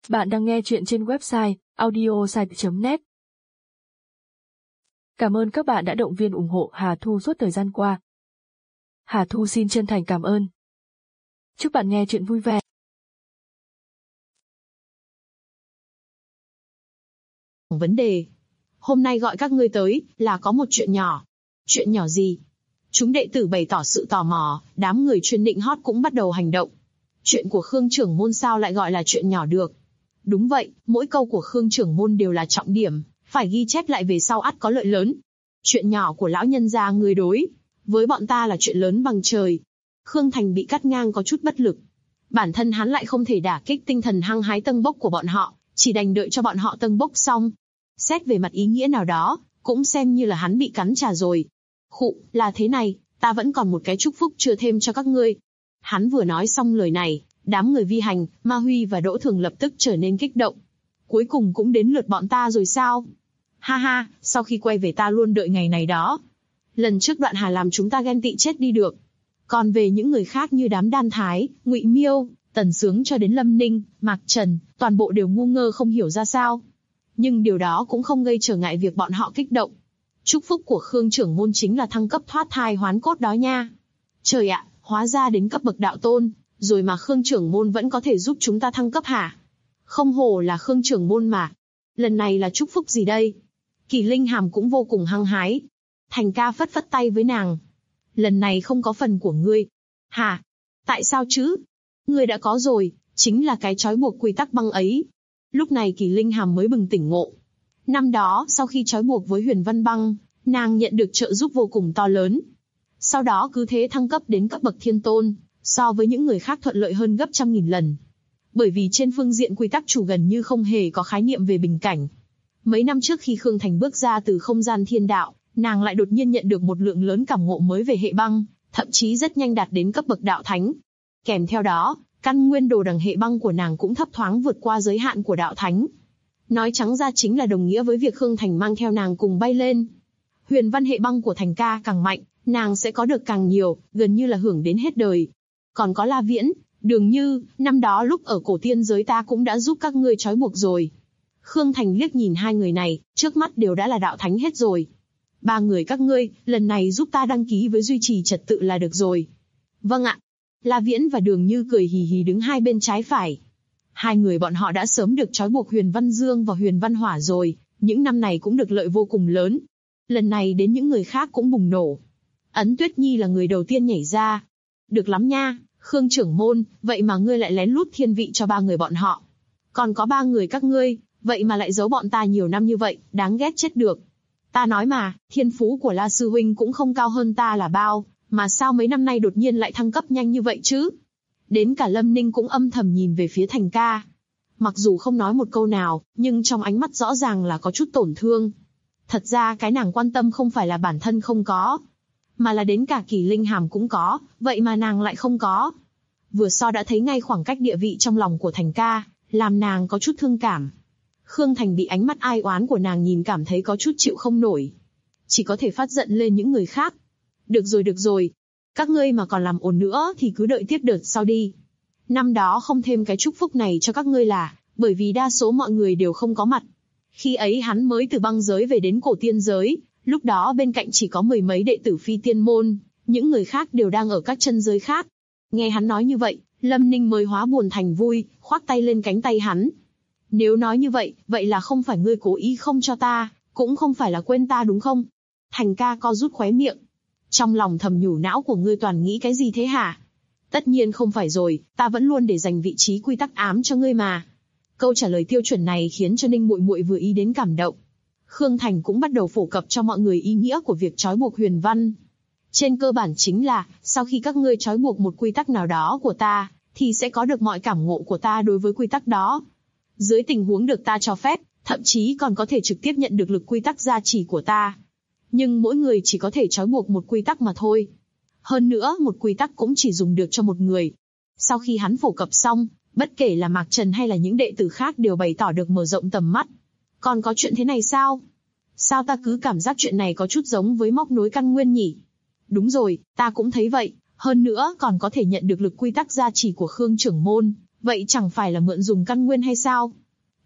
Bạn đang nghe chuyện trên website audiosite.net. Cảm ơn các bạn đã động viên ủng hộ Hà Thu suốt thời gian qua. Hà Thu xin chân thành cảm ơn. Chúc bạn nghe chuyện vui vẻ. Vấn đề. Hôm nay gọi các ngươi tới là có một chuyện nhỏ. Chuyện nhỏ gì? Chúng đệ tử bày tỏ sự tò mò, đám người chuyên nịnh hót cũng bắt đầu hành động. Chuyện của Khương trưởng môn sao lại gọi là chuyện nhỏ được? Đúng vậy, mỗi câu của Khương trưởng môn đều là trọng điểm, phải ghi chép lại về sau ắt có lợi lớn. Chuyện nhỏ của lão nhân gia ngươi đối với bọn ta là chuyện lớn bằng trời. Khương Thành bị cắt ngang có chút bất lực. Bản thân hắn lại không thể đả kích tinh thần hăng hái tâng bốc của bọn họ, chỉ đành đợi cho bọn họ tâng bốc xong. Xét về mặt ý nghĩa nào đó, cũng xem như là hắn bị cắn trả rồi. Khụ, là thế này, ta vẫn còn một cái chúc phúc chưa thêm cho các ngươi. Hắn vừa nói xong lời này, đám người Vi Hành, Ma Huy và Đỗ Thường lập tức trở nên kích động. Cuối cùng cũng đến lượt bọn ta rồi sao? Ha ha, sau khi quay về ta luôn đợi ngày này đó. Lần trước Đoạn Hà làm chúng ta ghen tị chết đi được. Còn về những người khác như đám Đan Thái, Ngụy Miêu, Tần Sướng cho đến Lâm Ninh, Mạc Trần, toàn bộ đều ngu ngơ không hiểu ra sao. Nhưng điều đó cũng không gây trở ngại việc bọn họ kích động. Chúc phúc của Khương trưởng môn chính là thăng cấp thoát thai hoán cốt đó nha. Trời ạ, hóa ra đến cấp bậc đạo tôn, rồi mà Khương trưởng môn vẫn có thể giúp chúng ta thăng cấp hả? Không hổ là Khương trưởng môn mà. Lần này là chúc phúc gì đây? Kỳ Linh Hàm cũng vô cùng hăng hái. Thành ca phất phất tay với nàng. Lần này không có phần của ngươi. Hả? Tại sao chứ? Ngươi đã có rồi, chính là cái trói buộc quy tắc băng ấy. Lúc này Kỳ Linh Hàm mới bừng tỉnh ngộ. Năm đó, sau khi trói buộc với Huyền Văn Băng, nàng nhận được trợ giúp vô cùng to lớn. Sau đó cứ thế thăng cấp đến cấp bậc thiên tôn, so với những người khác thuận lợi hơn gấp trăm nghìn lần. Bởi vì trên phương diện quy tắc chủ gần như không hề có khái niệm về bình cảnh. Mấy năm trước khi Khương Thành bước ra từ không gian thiên đạo, nàng lại đột nhiên nhận được một lượng lớn cảm ngộ mới về hệ băng, thậm chí rất nhanh đạt đến cấp bậc đạo thánh. Kèm theo đó, căn nguyên đồ đằng hệ băng của nàng cũng thấp thoáng vượt qua giới hạn của đạo thánh. Nói trắng ra chính là đồng nghĩa với việc Khương Thành mang theo nàng cùng bay lên. Huyền văn hệ băng của Thành ca càng mạnh, nàng sẽ có được càng nhiều, gần như là hưởng đến hết đời. Còn có La Viễn, Đường Như, năm đó lúc ở cổ tiên giới ta cũng đã giúp các ngươi trói buộc rồi. Khương Thành liếc nhìn hai người này, trước mắt đều đã là đạo thánh hết rồi. Ba người các ngươi, lần này giúp ta đăng ký với duy trì trật tự là được rồi. Vâng ạ. La Viễn và Đường Như cười hì hì đứng hai bên trái phải. Hai người bọn họ đã sớm được trói buộc Huyền Văn Dương và Huyền Văn Hỏa rồi, những năm này cũng được lợi vô cùng lớn. Lần này đến những người khác cũng bùng nổ. Ấn Tuyết Nhi là người đầu tiên nhảy ra. Được lắm nha, Khương trưởng môn, vậy mà ngươi lại lén lút thiên vị cho ba người bọn họ. Còn có ba người các ngươi, vậy mà lại giấu bọn ta nhiều năm như vậy, đáng ghét chết được. Ta nói mà, thiên phú của La Sư Huynh cũng không cao hơn ta là bao, mà sao mấy năm nay đột nhiên lại thăng cấp nhanh như vậy chứ? Đến cả Lâm Ninh cũng âm thầm nhìn về phía Thành ca. Mặc dù không nói một câu nào, nhưng trong ánh mắt rõ ràng là có chút tổn thương. Thật ra cái nàng quan tâm không phải là bản thân không có, mà là đến cả Kỳ Linh Hàm cũng có, vậy mà nàng lại không có. Vừa so đã thấy ngay khoảng cách địa vị trong lòng của Thành ca, làm nàng có chút thương cảm. Khương Thành bị ánh mắt ai oán của nàng nhìn cảm thấy có chút chịu không nổi. Chỉ có thể phát giận lên những người khác. Được rồi. Các ngươi mà còn làm ồn nữa thì cứ đợi tiếp đợt sau đi. Năm đó không thêm cái chúc phúc này cho các ngươi là bởi vì đa số mọi người đều không có mặt. Khi ấy hắn mới từ băng giới về đến cổ tiên giới, lúc đó bên cạnh chỉ có mười mấy đệ tử phi tiên môn, những người khác đều đang ở các chân giới khác. Nghe hắn nói như vậy, Lâm Ninh mới hóa buồn thành vui, khoác tay lên cánh tay hắn. Nếu nói như vậy, vậy là không phải ngươi cố ý không cho ta, cũng không phải là quên ta đúng không? Thành ca co rút khóe miệng. Trong lòng thầm nhủ não của ngươi toàn nghĩ cái gì thế hả? Tất nhiên không phải rồi, ta vẫn luôn để dành vị trí quy tắc ám cho ngươi mà. Câu trả lời tiêu chuẩn này khiến cho Ninh muội muội vừa ý đến cảm động. Khương Thành cũng bắt đầu phổ cập cho mọi người ý nghĩa của việc trói buộc Huyền Văn. Trên cơ bản chính là, sau khi các ngươi trói buộc một quy tắc nào đó của ta, thì sẽ có được mọi cảm ngộ của ta đối với quy tắc đó. Dưới tình huống được ta cho phép, thậm chí còn có thể trực tiếp nhận được lực quy tắc gia trì của ta. Nhưng mỗi người chỉ có thể trói buộc một quy tắc mà thôi. Hơn nữa, một quy tắc cũng chỉ dùng được cho một người. Sau khi hắn phổ cập xong, bất kể là Mạc Trần hay là những đệ tử khác đều bày tỏ được mở rộng tầm mắt. Còn có chuyện thế này sao? Sao ta cứ cảm giác chuyện này có chút giống với móc nối căn nguyên nhỉ? Đúng rồi, ta cũng thấy vậy. Hơn nữa còn có thể nhận được lực quy tắc gia trì của Khương trưởng môn. Vậy chẳng phải là mượn dùng căn nguyên hay sao?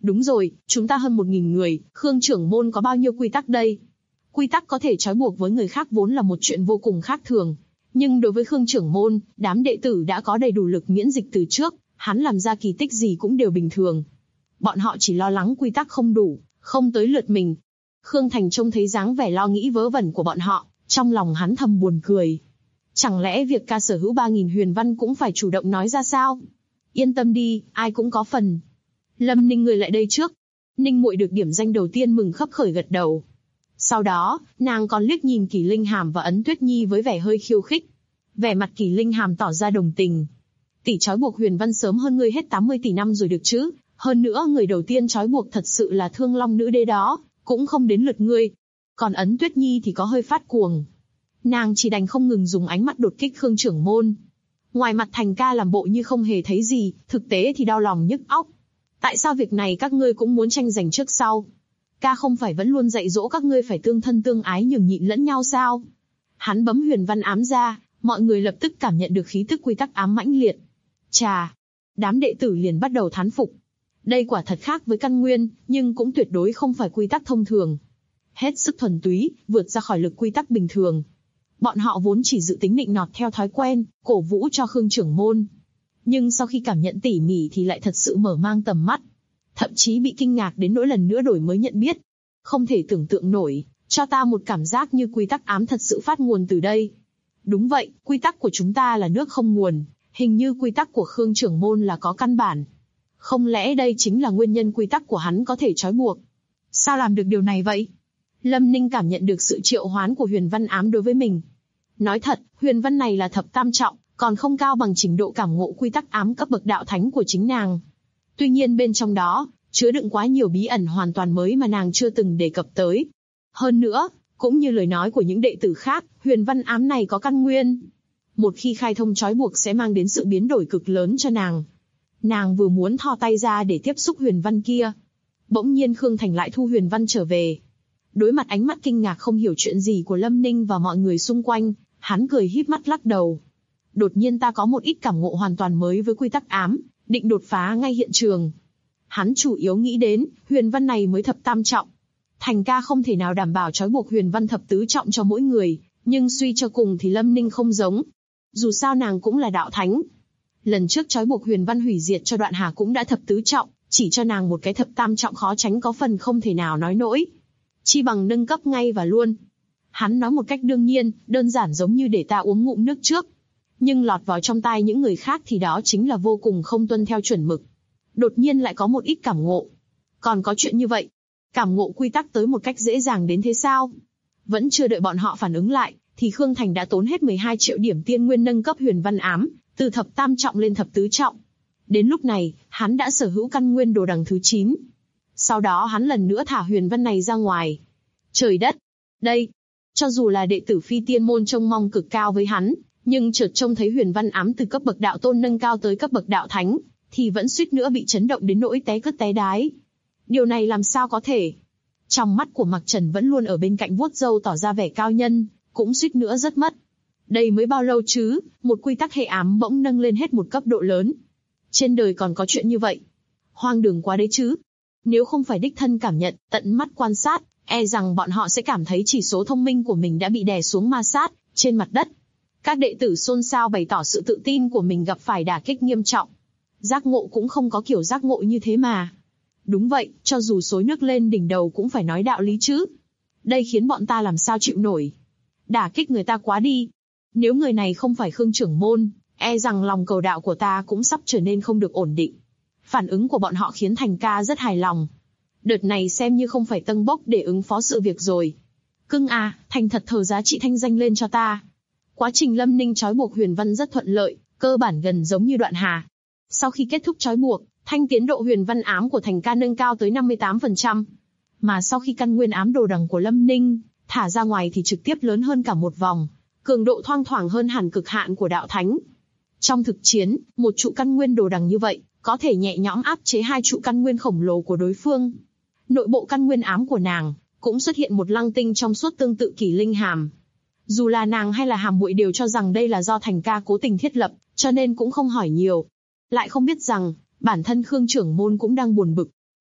Đúng rồi, chúng ta hơn 1000 người, Khương trưởng môn có bao nhiêu quy tắc đây? Quy tắc có thể trói buộc với người khác vốn là một chuyện vô cùng khác thường. Nhưng đối với Khương trưởng môn, đám đệ tử đã có đầy đủ lực miễn dịch từ trước, hắn làm ra kỳ tích gì cũng đều bình thường. Bọn họ chỉ lo lắng quy tắc không đủ, không tới lượt mình. Khương Thành trông thấy dáng vẻ lo nghĩ vớ vẩn của bọn họ, trong lòng hắn thầm buồn cười. Chẳng lẽ việc ca sở hữu 3000 huyền văn cũng phải chủ động nói ra sao? Yên tâm đi, ai cũng có phần. Lâm Ninh người lại đây trước. Ninh muội được điểm danh đầu tiên mừng khấp khởi gật đầu. Sau đó, nàng còn liếc nhìn Kỳ Linh Hàm và Ấn Tuyết Nhi với vẻ hơi khiêu khích. Vẻ mặt Kỳ Linh Hàm tỏ ra đồng tình. Tỷ trói buộc huyền văn sớm hơn ngươi hết 80 tỷ năm rồi được chứ. Hơn nữa người đầu tiên trói buộc thật sự là Thương Long nữ đế đó, cũng không đến lượt ngươi. Còn Ấn Tuyết Nhi thì có hơi phát cuồng. Nàng chỉ đành không ngừng dùng ánh mắt đột kích Khương trưởng môn. Ngoài mặt Thành ca làm bộ như không hề thấy gì, thực tế thì đau lòng nhức óc. Tại sao việc này các ngươi cũng muốn tranh giành trước sau? Ca không phải vẫn luôn dạy dỗ các ngươi phải tương thân tương ái nhường nhịn lẫn nhau sao? Hắn bấm huyền văn ám ra, mọi người lập tức cảm nhận được khí tức quy tắc ám mãnh liệt. Chà! Đám đệ tử liền bắt đầu thán phục. Đây quả thật khác với căn nguyên, nhưng cũng tuyệt đối không phải quy tắc thông thường. Hết sức thuần túy, vượt ra khỏi lực quy tắc bình thường. Bọn họ vốn chỉ dự tính nịnh nọt theo thói quen, cổ vũ cho Khương trưởng môn. Nhưng sau khi cảm nhận tỉ mỉ thì lại thật sự mở mang tầm mắt. Thậm chí bị kinh ngạc đến nỗi lần nữa đổi mới nhận biết. Không thể tưởng tượng nổi, cho ta một cảm giác như quy tắc ám thật sự phát nguồn từ đây. Đúng vậy, quy tắc của chúng ta là nước không nguồn, hình như quy tắc của Khương trưởng môn là có căn bản. Không lẽ đây chính là nguyên nhân quy tắc của hắn có thể trói buộc? Sao làm được điều này vậy? Lâm Ninh cảm nhận được sự triệu hoán của huyền văn ám đối với mình. Nói thật, huyền văn này là thập tam trọng, còn không cao bằng trình độ cảm ngộ quy tắc ám cấp bậc đạo thánh của chính nàng. Tuy nhiên bên trong đó, chứa đựng quá nhiều bí ẩn hoàn toàn mới mà nàng chưa từng đề cập tới. Hơn nữa, cũng như lời nói của những đệ tử khác, huyền văn ám này có căn nguyên. Một khi khai thông trói buộc sẽ mang đến sự biến đổi cực lớn cho nàng. Nàng vừa muốn thò tay ra để tiếp xúc huyền văn kia. Bỗng nhiên Khương Thành lại thu huyền văn trở về. Đối mặt ánh mắt kinh ngạc không hiểu chuyện gì của Lâm Ninh và mọi người xung quanh, hắn cười híp mắt lắc đầu. Đột nhiên ta có một ít cảm ngộ hoàn toàn mới với quy tắc ám, định đột phá ngay hiện trường. Hắn chủ yếu nghĩ đến, huyền văn này mới thập tam trọng. Thành ca không thể nào đảm bảo trói buộc huyền văn thập tứ trọng cho mỗi người, nhưng suy cho cùng thì Lâm Ninh không giống. Dù sao nàng cũng là đạo thánh. Lần trước trói buộc huyền văn hủy diệt cho Đoạn Hà cũng đã thập tứ trọng, chỉ cho nàng một cái thập tam trọng khó tránh có phần không thể nào nói nổi. Chi bằng nâng cấp ngay và luôn. Hắn nói một cách đương nhiên, đơn giản giống như để ta uống ngụm nước trước. Nhưng lọt vào trong tai những người khác thì đó chính là vô cùng không tuân theo chuẩn mực. Đột nhiên lại có một ít cảm ngộ. Còn có chuyện như vậy. Cảm ngộ quy tắc tới một cách dễ dàng đến thế sao? Vẫn chưa đợi bọn họ phản ứng lại, thì Khương Thành đã tốn hết 12 triệu điểm tiên nguyên nâng cấp huyền văn ám, từ thập tam trọng lên thập tứ trọng. Đến lúc này, hắn đã sở hữu căn nguyên đồ đằng thứ 9. Sau đó hắn lần nữa thả huyền văn này ra ngoài. Trời đất! Đây! Cho dù là đệ tử phi tiên môn trông mong cực cao với hắn, nhưng chợt trông thấy huyền văn ám từ cấp bậc đạo tôn nâng cao tới cấp bậc đạo thánh, thì vẫn suýt nữa bị chấn động đến nỗi té cất té đái. Điều này làm sao có thể? Trong mắt của Mạc Trần vẫn luôn ở bên cạnh vuốt râu tỏ ra vẻ cao nhân, cũng suýt nữa rất mất. Đây mới bao lâu chứ, một quy tắc hệ ám bỗng nâng lên hết một cấp độ lớn. Trên đời còn có chuyện như vậy. Hoang đường quá đấy chứ. Nếu không phải đích thân cảm nhận, tận mắt quan sát, e rằng bọn họ sẽ cảm thấy chỉ số thông minh của mình đã bị đè xuống ma sát, trên mặt đất. Các đệ tử xôn xao bày tỏ sự tự tin của mình gặp phải đả kích nghiêm trọng. Giác ngộ cũng không có kiểu giác ngộ như thế mà. Đúng vậy, cho dù xối nước lên đỉnh đầu cũng phải nói đạo lý chứ. Đây khiến bọn ta làm sao chịu nổi. Đả kích người ta quá đi. Nếu người này không phải Khương trưởng môn, e rằng lòng cầu đạo của ta cũng sắp trở nên không được ổn định. Phản ứng của bọn họ khiến Thành ca rất hài lòng. Đợt này xem như không phải tâng bốc để ứng phó sự việc rồi. Cưng à, thành thật thờ giá trị thanh danh lên cho ta. Quá trình Lâm Ninh trói buộc huyền văn rất thuận lợi, cơ bản gần giống như Đoạn Hà. Sau khi kết thúc trói buộc, thanh tiến độ huyền văn ám của Thành ca nâng cao tới 58%. Mà sau khi căn nguyên ám đồ đằng của Lâm Ninh thả ra ngoài thì trực tiếp lớn hơn cả một vòng, cường độ thoang thoảng hơn hẳn cực hạn của đạo thánh. Trong thực chiến, một trụ căn nguyên đồ đằng như vậy, có thể nhẹ nhõm áp chế 2 trụ căn nguyên khổng lồ của đối phương. Nội bộ căn nguyên ám của nàng cũng xuất hiện một lăng tinh trong suốt tương tự Kỳ Linh Hàm. Dù là nàng hay là Hàm muội đều cho rằng đây là do Thành ca cố tình thiết lập, cho nên cũng không hỏi nhiều. Lại không biết rằng, bản thân Khương trưởng môn cũng đang buồn bực.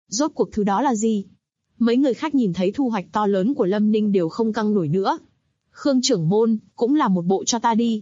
Rốt cuộc thứ đó là gì? Mấy người khác nhìn thấy thu hoạch to lớn của Lâm Ninh đều không căng nổi nữa. Khương trưởng môn, cũng làm một bộ cho ta đi.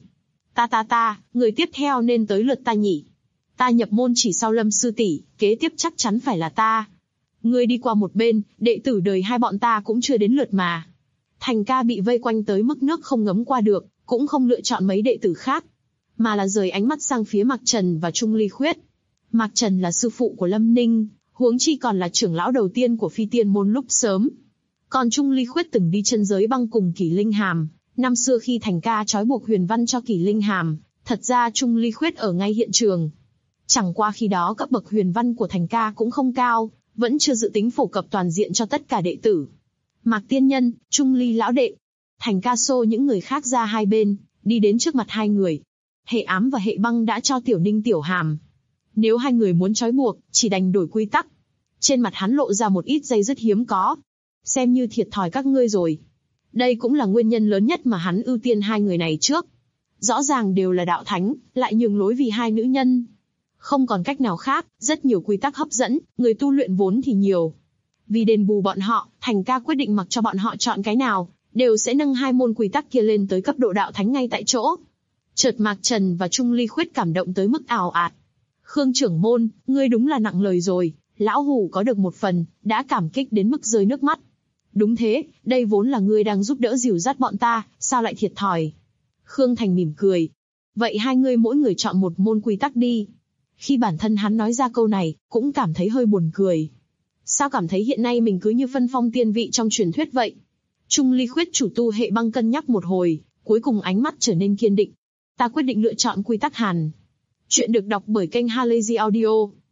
Ta, người tiếp theo nên tới lượt ta nhỉ. Ta nhập môn chỉ sau Lâm sư tỷ, kế tiếp chắc chắn phải là ta. Ngươi đi qua một bên, đệ tử đời hai bọn ta cũng chưa đến lượt mà. Thành ca bị vây quanh tới mức nước không ngấm qua được, cũng không lựa chọn mấy đệ tử khác, mà là rời ánh mắt sang phía Mạc Trần và Trung Ly Khuyết. Mạc Trần là sư phụ của Lâm Ninh, huống chi còn là trưởng lão đầu tiên của Phi Tiên môn lúc sớm. Còn Trung Ly Khuyết từng đi chân giới băng cùng Kỷ Linh Hàm, năm xưa khi Thành ca trói buộc Huyền Văn cho Kỷ Linh Hàm, thật ra Trung Ly Khuyết ở ngay hiện trường. Chẳng qua khi đó cấp bậc Huyền Văn của Thành ca cũng không cao, vẫn chưa dự tính phổ cập toàn diện cho tất cả đệ tử. Mạc tiên nhân, Trung Ly lão đệ. Thành ca xô những người khác ra hai bên, đi đến trước mặt hai người. Hệ ám và hệ băng đã cho Tiểu Ninh Tiểu Hàm. Nếu hai người muốn trói buộc, chỉ đành đổi quy tắc. Trên mặt hắn lộ ra một ít dây dứt hiếm có. Xem như thiệt thòi các ngươi rồi. Đây cũng là nguyên nhân lớn nhất mà hắn ưu tiên hai người này trước. Rõ ràng đều là đạo thánh, lại nhường lối vì hai nữ nhân. Không còn cách nào khác, rất nhiều quy tắc hấp dẫn, người tu luyện vốn thì nhiều. Vì đền bù bọn họ, Thành ca quyết định mặc cho bọn họ chọn cái nào, đều sẽ nâng hai môn quy tắc kia lên tới cấp độ đạo thánh ngay tại chỗ. Chợt Mạc Trần và Trung Ly Khuyết cảm động tới mức ào ạt. Khương trưởng môn, ngươi đúng là nặng lời rồi, lão hủ có được một phần, đã cảm kích đến mức rơi nước mắt. Đúng thế, đây vốn là ngươi đang giúp đỡ dìu dắt bọn ta, sao lại thiệt thòi? Khương Thành mỉm cười. Vậy hai ngươi mỗi người chọn một môn quy tắc đi. Khi bản thân hắn nói ra câu này, cũng cảm thấy hơi buồn cười. Sao cảm thấy hiện nay mình cứ như phân phong tiên vị trong truyền thuyết vậy? Trung Ly Khuyết chủ tu hệ băng cân nhắc một hồi, cuối cùng ánh mắt trở nên kiên định. Ta quyết định lựa chọn quy tắc Hàn. Chuyện được đọc bởi kênh Halazy Audio.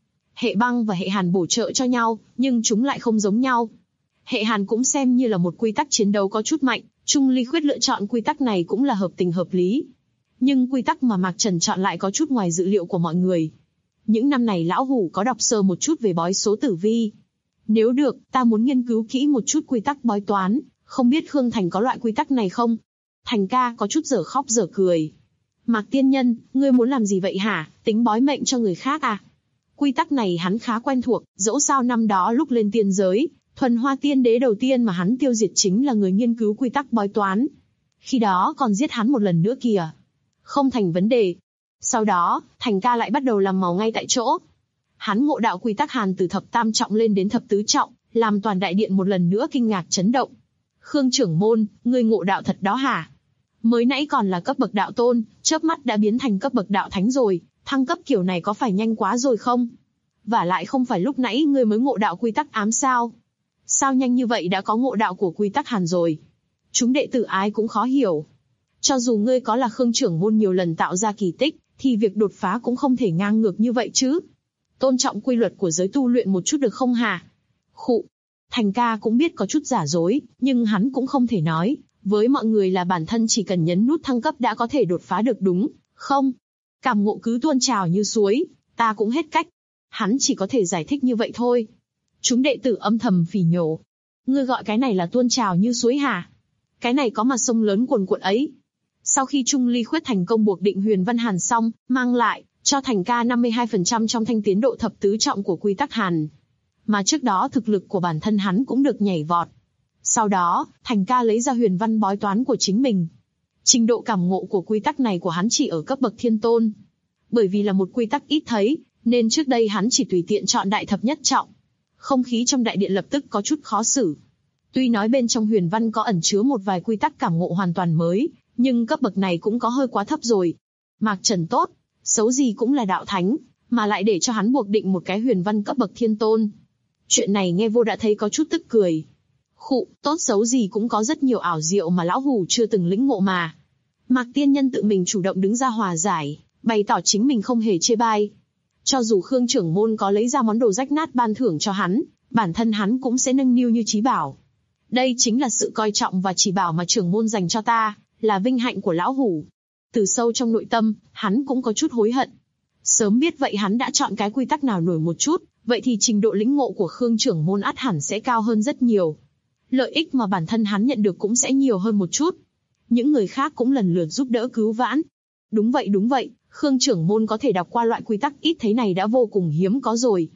Hệ băng và hệ Hàn bổ trợ cho nhau, nhưng chúng lại không giống nhau. Hệ Hàn cũng xem như là một quy tắc chiến đấu có chút mạnh, Trung Ly Khuyết lựa chọn quy tắc này cũng là hợp tình hợp lý. Nhưng quy tắc mà Mạc Trần chọn lại có chút ngoài dự liệu của mọi người. Những năm này lão hủ có đọc sơ một chút về bói số tử vi. Nếu được, ta muốn nghiên cứu kỹ một chút quy tắc bói toán, không biết Khương Thành có loại quy tắc này không? Thành ca có chút dở khóc dở cười. Mạc tiên nhân, ngươi muốn làm gì vậy hả, tính bói mệnh cho người khác à? Quy tắc này hắn khá quen thuộc, dẫu sao năm đó lúc lên tiên giới, thuần hoa tiên đế đầu tiên mà hắn tiêu diệt chính là người nghiên cứu quy tắc bói toán. Khi đó còn giết hắn một lần nữa kìa. Không thành vấn đề. Sau đó, Thành ca lại bắt đầu làm màu ngay tại chỗ. Hắn ngộ đạo quy tắc Hàn từ thập tam trọng lên đến thập tứ trọng, làm toàn đại điện một lần nữa kinh ngạc chấn động. Khương trưởng môn, ngươi ngộ đạo thật đó hả? Mới nãy còn là cấp bậc đạo tôn, chớp mắt đã biến thành cấp bậc đạo thánh rồi, thăng cấp kiểu này có phải nhanh quá rồi không? Vả lại không phải lúc nãy ngươi mới ngộ đạo quy tắc ám sao? Sao nhanh như vậy đã có ngộ đạo của quy tắc Hàn rồi? Chúng đệ tử ai cũng khó hiểu. Cho dù ngươi có là Khương trưởng môn nhiều lần tạo ra kỳ tích, thì việc đột phá cũng không thể ngang ngược như vậy chứ. Tôn trọng quy luật của giới tu luyện một chút được không hả? Khụ. Thành ca cũng biết có chút giả dối, nhưng hắn cũng không thể nói với mọi người là bản thân chỉ cần nhấn nút thăng cấp đã có thể đột phá được đúng không? Cảm ngộ cứ tuôn trào như suối, ta cũng hết cách. Hắn chỉ có thể giải thích như vậy thôi. Chúng đệ tử âm thầm phỉ nhổ. Ngươi gọi cái này là tuôn trào như suối hả? Cái này có mà sông lớn cuồn cuộn ấy. Sau khi Trung Ly Khuyết thành công buộc định Huyền Văn Hàn xong, mang lại cho Thành ca 52% trong thanh tiến độ thập tứ trọng của quy tắc Hàn. Mà trước đó thực lực của bản thân hắn cũng được nhảy vọt. Sau đó, Thành ca lấy ra huyền văn bói toán của chính mình. Trình độ cảm ngộ của quy tắc này của hắn chỉ ở cấp bậc thiên tôn. Bởi vì là một quy tắc ít thấy, nên trước đây hắn chỉ tùy tiện chọn đại thập nhất trọng. Không khí trong đại điện lập tức có chút khó xử. Tuy nói bên trong huyền văn có ẩn chứa một vài quy tắc cảm ngộ hoàn toàn mới, nhưng cấp bậc này cũng có hơi quá thấp rồi. Mạc Trần tốt, xấu gì cũng là đạo thánh, mà lại để cho hắn buộc định một cái huyền văn cấp bậc thiên tôn. Chuyện này nghe vô đã thấy có chút tức cười. Khụ, tốt xấu gì cũng có rất nhiều ảo diệu mà lão hủ chưa từng lĩnh ngộ mà. Mạc tiên nhân tự mình chủ động đứng ra hòa giải, bày tỏ chính mình không hề chê bai. Cho dù Khương trưởng môn có lấy ra món đồ rách nát ban thưởng cho hắn, bản thân hắn cũng sẽ nâng niu như chí bảo. Đây chính là sự coi trọng và chỉ bảo mà trưởng môn dành cho ta, là vinh hạnh của lão hủ. Từ sâu trong nội tâm, hắn cũng có chút hối hận. Sớm biết vậy hắn đã chọn cái quy tắc nào nổi một chút, vậy thì trình độ lĩnh ngộ của Khương trưởng môn ắt hẳn sẽ cao hơn rất nhiều. Lợi ích mà bản thân hắn nhận được cũng sẽ nhiều hơn một chút. Những người khác cũng lần lượt giúp đỡ cứu vãn. Đúng vậy, Khương trưởng môn có thể đọc qua loại quy tắc ít thấy này đã vô cùng hiếm có rồi.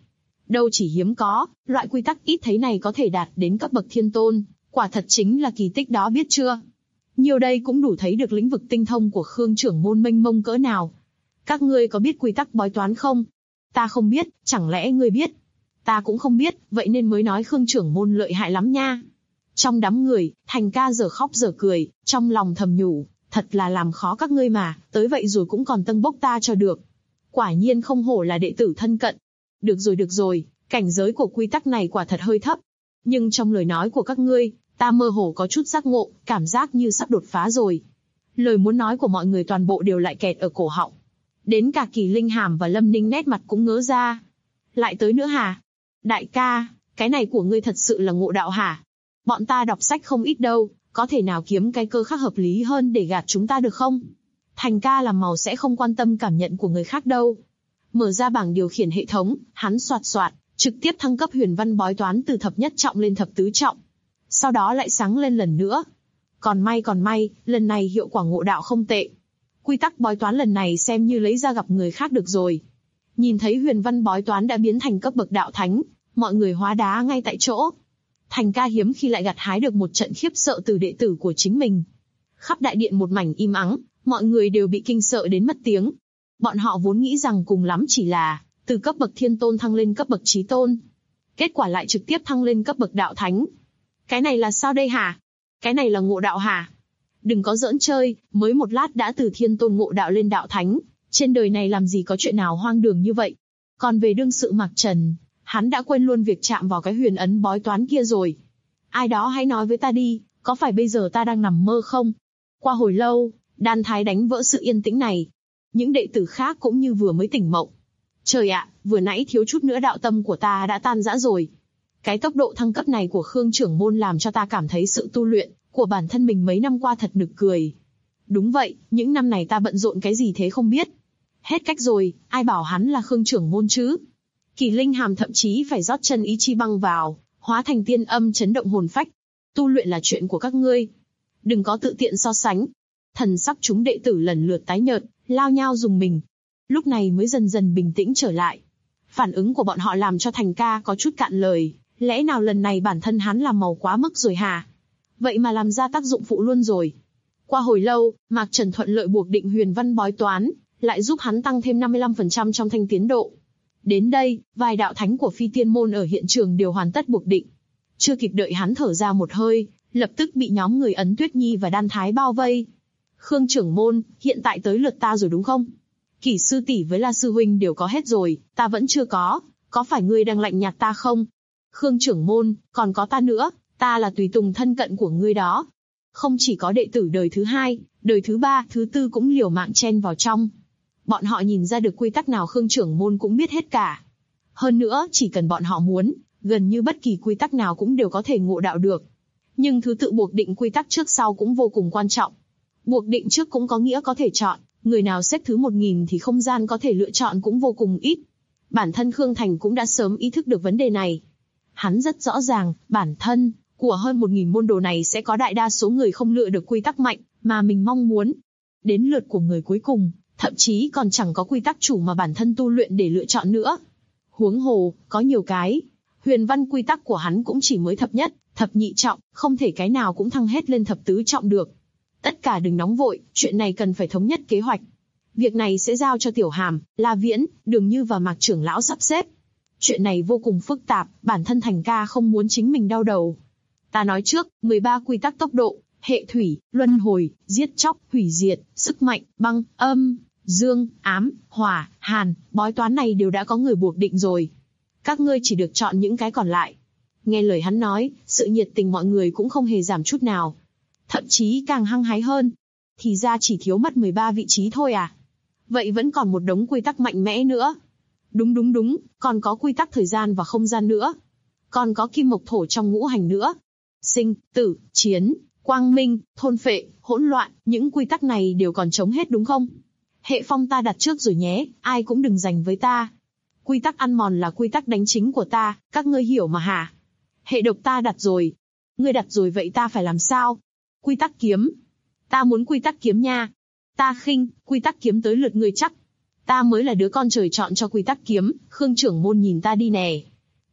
Đâu chỉ hiếm có, loại quy tắc ít thấy này có thể đạt đến cấp bậc thiên tôn, quả thật chính là kỳ tích đó biết chưa? Nhiều đây cũng đủ thấy được lĩnh vực tinh thông của Khương trưởng môn mênh mông cỡ nào. Các ngươi có biết quy tắc bói toán không? Ta không biết, chẳng lẽ ngươi biết? Ta cũng không biết, vậy nên mới nói Khương trưởng môn lợi hại lắm nha. Trong đám người, Thành ca giờ khóc giờ cười, trong lòng thầm nhủ, thật là làm khó các ngươi mà, tới vậy rồi cũng còn tâng bốc ta cho được. Quả nhiên không hổ là đệ tử thân cận. Được rồi, cảnh giới của quy tắc này quả thật hơi thấp. Nhưng trong lời nói của các ngươi, ta mơ hồ có chút giác ngộ, cảm giác như sắp đột phá rồi. Lời muốn nói của mọi người toàn bộ đều lại kẹt ở cổ họng. Đến cả Kỳ Linh Hàm và Lâm Ninh nét mặt cũng ngớ ra. Lại tới nữa hả? Đại ca, cái này của ngươi thật sự là ngộ đạo hả? Bọn ta đọc sách không ít đâu, có thể nào kiếm cái cơ khác hợp lý hơn để gạt chúng ta được không? Thành ca làm màu sẽ không quan tâm cảm nhận của người khác đâu. Mở ra bảng điều khiển hệ thống, hắn soạt soạt, trực tiếp thăng cấp huyền văn bói toán từ thập nhất trọng lên thập tứ trọng. Sau đó lại sáng lên lần nữa. Còn may, lần này hiệu quả ngộ đạo không tệ. Quy tắc bói toán lần này xem như lấy ra gặp người khác được rồi. Nhìn thấy huyền văn bói toán đã biến thành cấp bậc đạo thánh, mọi người hóa đá ngay tại chỗ. Thành ca hiếm khi lại gặt hái được một trận khiếp sợ từ đệ tử của chính mình. Khắp đại điện một mảnh im ắng, mọi người đều bị kinh sợ đến mất tiếng. Bọn họ vốn nghĩ rằng cùng lắm chỉ là từ cấp bậc thiên tôn thăng lên cấp bậc chí tôn. Kết quả lại trực tiếp thăng lên cấp bậc đạo thánh. Cái này là sao đây hả? Cái này là ngộ đạo hả? Đừng có giỡn chơi, mới một lát đã từ thiên tôn ngộ đạo lên đạo thánh. Trên đời này làm gì có chuyện nào hoang đường như vậy? Còn về đương sự Mạc Trần, hắn đã quên luôn việc chạm vào cái huyền ấn bói toán kia rồi. Ai đó hãy nói với ta đi, có phải bây giờ ta đang nằm mơ không? Qua hồi lâu, Đan Thái đánh vỡ sự yên tĩnh này. Những đệ tử khác cũng như vừa mới tỉnh mộng. Trời ạ, vừa nãy thiếu chút nữa đạo tâm của ta đã tan rã rồi. Cái tốc độ thăng cấp này của Khương trưởng môn làm cho ta cảm thấy sự tu luyện của bản thân mình mấy năm qua thật nực cười. Đúng vậy, những năm này ta bận rộn cái gì thế không biết. Hết cách rồi, ai bảo hắn là Khương trưởng môn chứ? Kỳ Linh Hàm thậm chí phải rót chân ý chi băng vào, hóa thành tiên âm chấn động hồn phách. Tu luyện là chuyện của các ngươi. Đừng có tự tiện so sánh. Thần sắc chúng đệ tử lần lượt tái nhợt, lao nhao dùng mình. Lúc này mới dần dần bình tĩnh trở lại. Phản ứng của bọn họ làm cho Thành ca có chút cạn lời. Lẽ nào lần này bản thân hắn làm màu quá mức rồi hả? Vậy mà làm ra tác dụng phụ luôn rồi. Qua hồi lâu, Mạc Trần thuận lợi buộc định huyền văn bói toán, lại giúp hắn tăng thêm 55% trong thanh tiến độ. Đến đây, vài đạo thánh của Phi Tiên Môn ở hiện trường đều hoàn tất buộc định. Chưa kịp đợi hắn thở ra một hơi, lập tức bị nhóm người Ấn Tuyết Nhi và Đan Thái bao vây. Khương trưởng môn, hiện tại tới lượt ta rồi đúng không? Kỷ sư tỷ với La sư huynh đều có hết rồi, ta vẫn chưa có phải ngươi đang lạnh nhạt ta không? Khương trưởng môn, còn có ta nữa, ta là tùy tùng thân cận của ngươi đó. Không chỉ có đệ tử đời thứ 2, đời thứ 3, thứ 4 cũng liều mạng chen vào trong. Bọn họ nhìn ra được quy tắc nào Khương trưởng môn cũng biết hết cả. Hơn nữa, chỉ cần bọn họ muốn, gần như bất kỳ quy tắc nào cũng đều có thể ngộ đạo được. Nhưng thứ tự buộc định quy tắc trước sau cũng vô cùng quan trọng. Buộc định trước cũng có nghĩa có thể chọn, người nào xếp thứ 1000 thì không gian có thể lựa chọn cũng vô cùng ít. Bản thân Khương Thành cũng đã sớm ý thức được vấn đề này. Hắn rất rõ ràng, bản thân của hơn 1000 môn đồ này sẽ có đại đa số người không lựa được quy tắc mạnh mà mình mong muốn. Đến lượt của người cuối cùng, thậm chí còn chẳng có quy tắc chủ mà bản thân tu luyện để lựa chọn nữa. Huống hồ, có nhiều cái, huyền văn quy tắc của hắn cũng chỉ mới thập nhất, thập nhị trọng, không thể cái nào cũng thăng hết lên thập tứ trọng được. Tất cả đừng nóng vội, chuyện này cần phải thống nhất kế hoạch. Việc này sẽ giao cho Tiểu Hàm, La Viễn, Đường Như và Mạc trưởng lão sắp xếp. Chuyện này vô cùng phức tạp, bản thân Thành ca không muốn chính mình đau đầu. Ta nói trước, 13 quy tắc tốc độ, hệ thủy, luân hồi, giết chóc, hủy diệt, sức mạnh, băng, âm, dương, ám, hỏa, hàn, bói toán này đều đã có người buộc định rồi. Các ngươi chỉ được chọn những cái còn lại. Nghe lời hắn nói, sự nhiệt tình mọi người cũng không hề giảm chút nào. Thậm chí càng hăng hái hơn. Thì ra chỉ thiếu mất 13 vị trí thôi à? Vậy vẫn còn một đống quy tắc mạnh mẽ nữa. Đúng, còn có quy tắc thời gian và không gian nữa. Còn có kim mộc thổ trong ngũ hành nữa. Sinh, tử, chiến, quang minh, thôn phệ, hỗn loạn, những quy tắc này đều còn trống hết đúng không? Hệ phong ta đặt trước rồi nhé, ai cũng đừng giành với ta. Quy tắc ăn mòn là quy tắc đánh chính của ta, các ngươi hiểu mà hả? Hệ độc ta đặt rồi. Ngươi đặt rồi vậy ta phải làm sao? Quy tắc kiếm. Ta muốn quy tắc kiếm nha. Ta khinh, quy tắc kiếm tới lượt ngươi chắc. Ta mới là đứa con trời chọn cho quy tắc kiếm, Khương trưởng môn nhìn ta đi nè.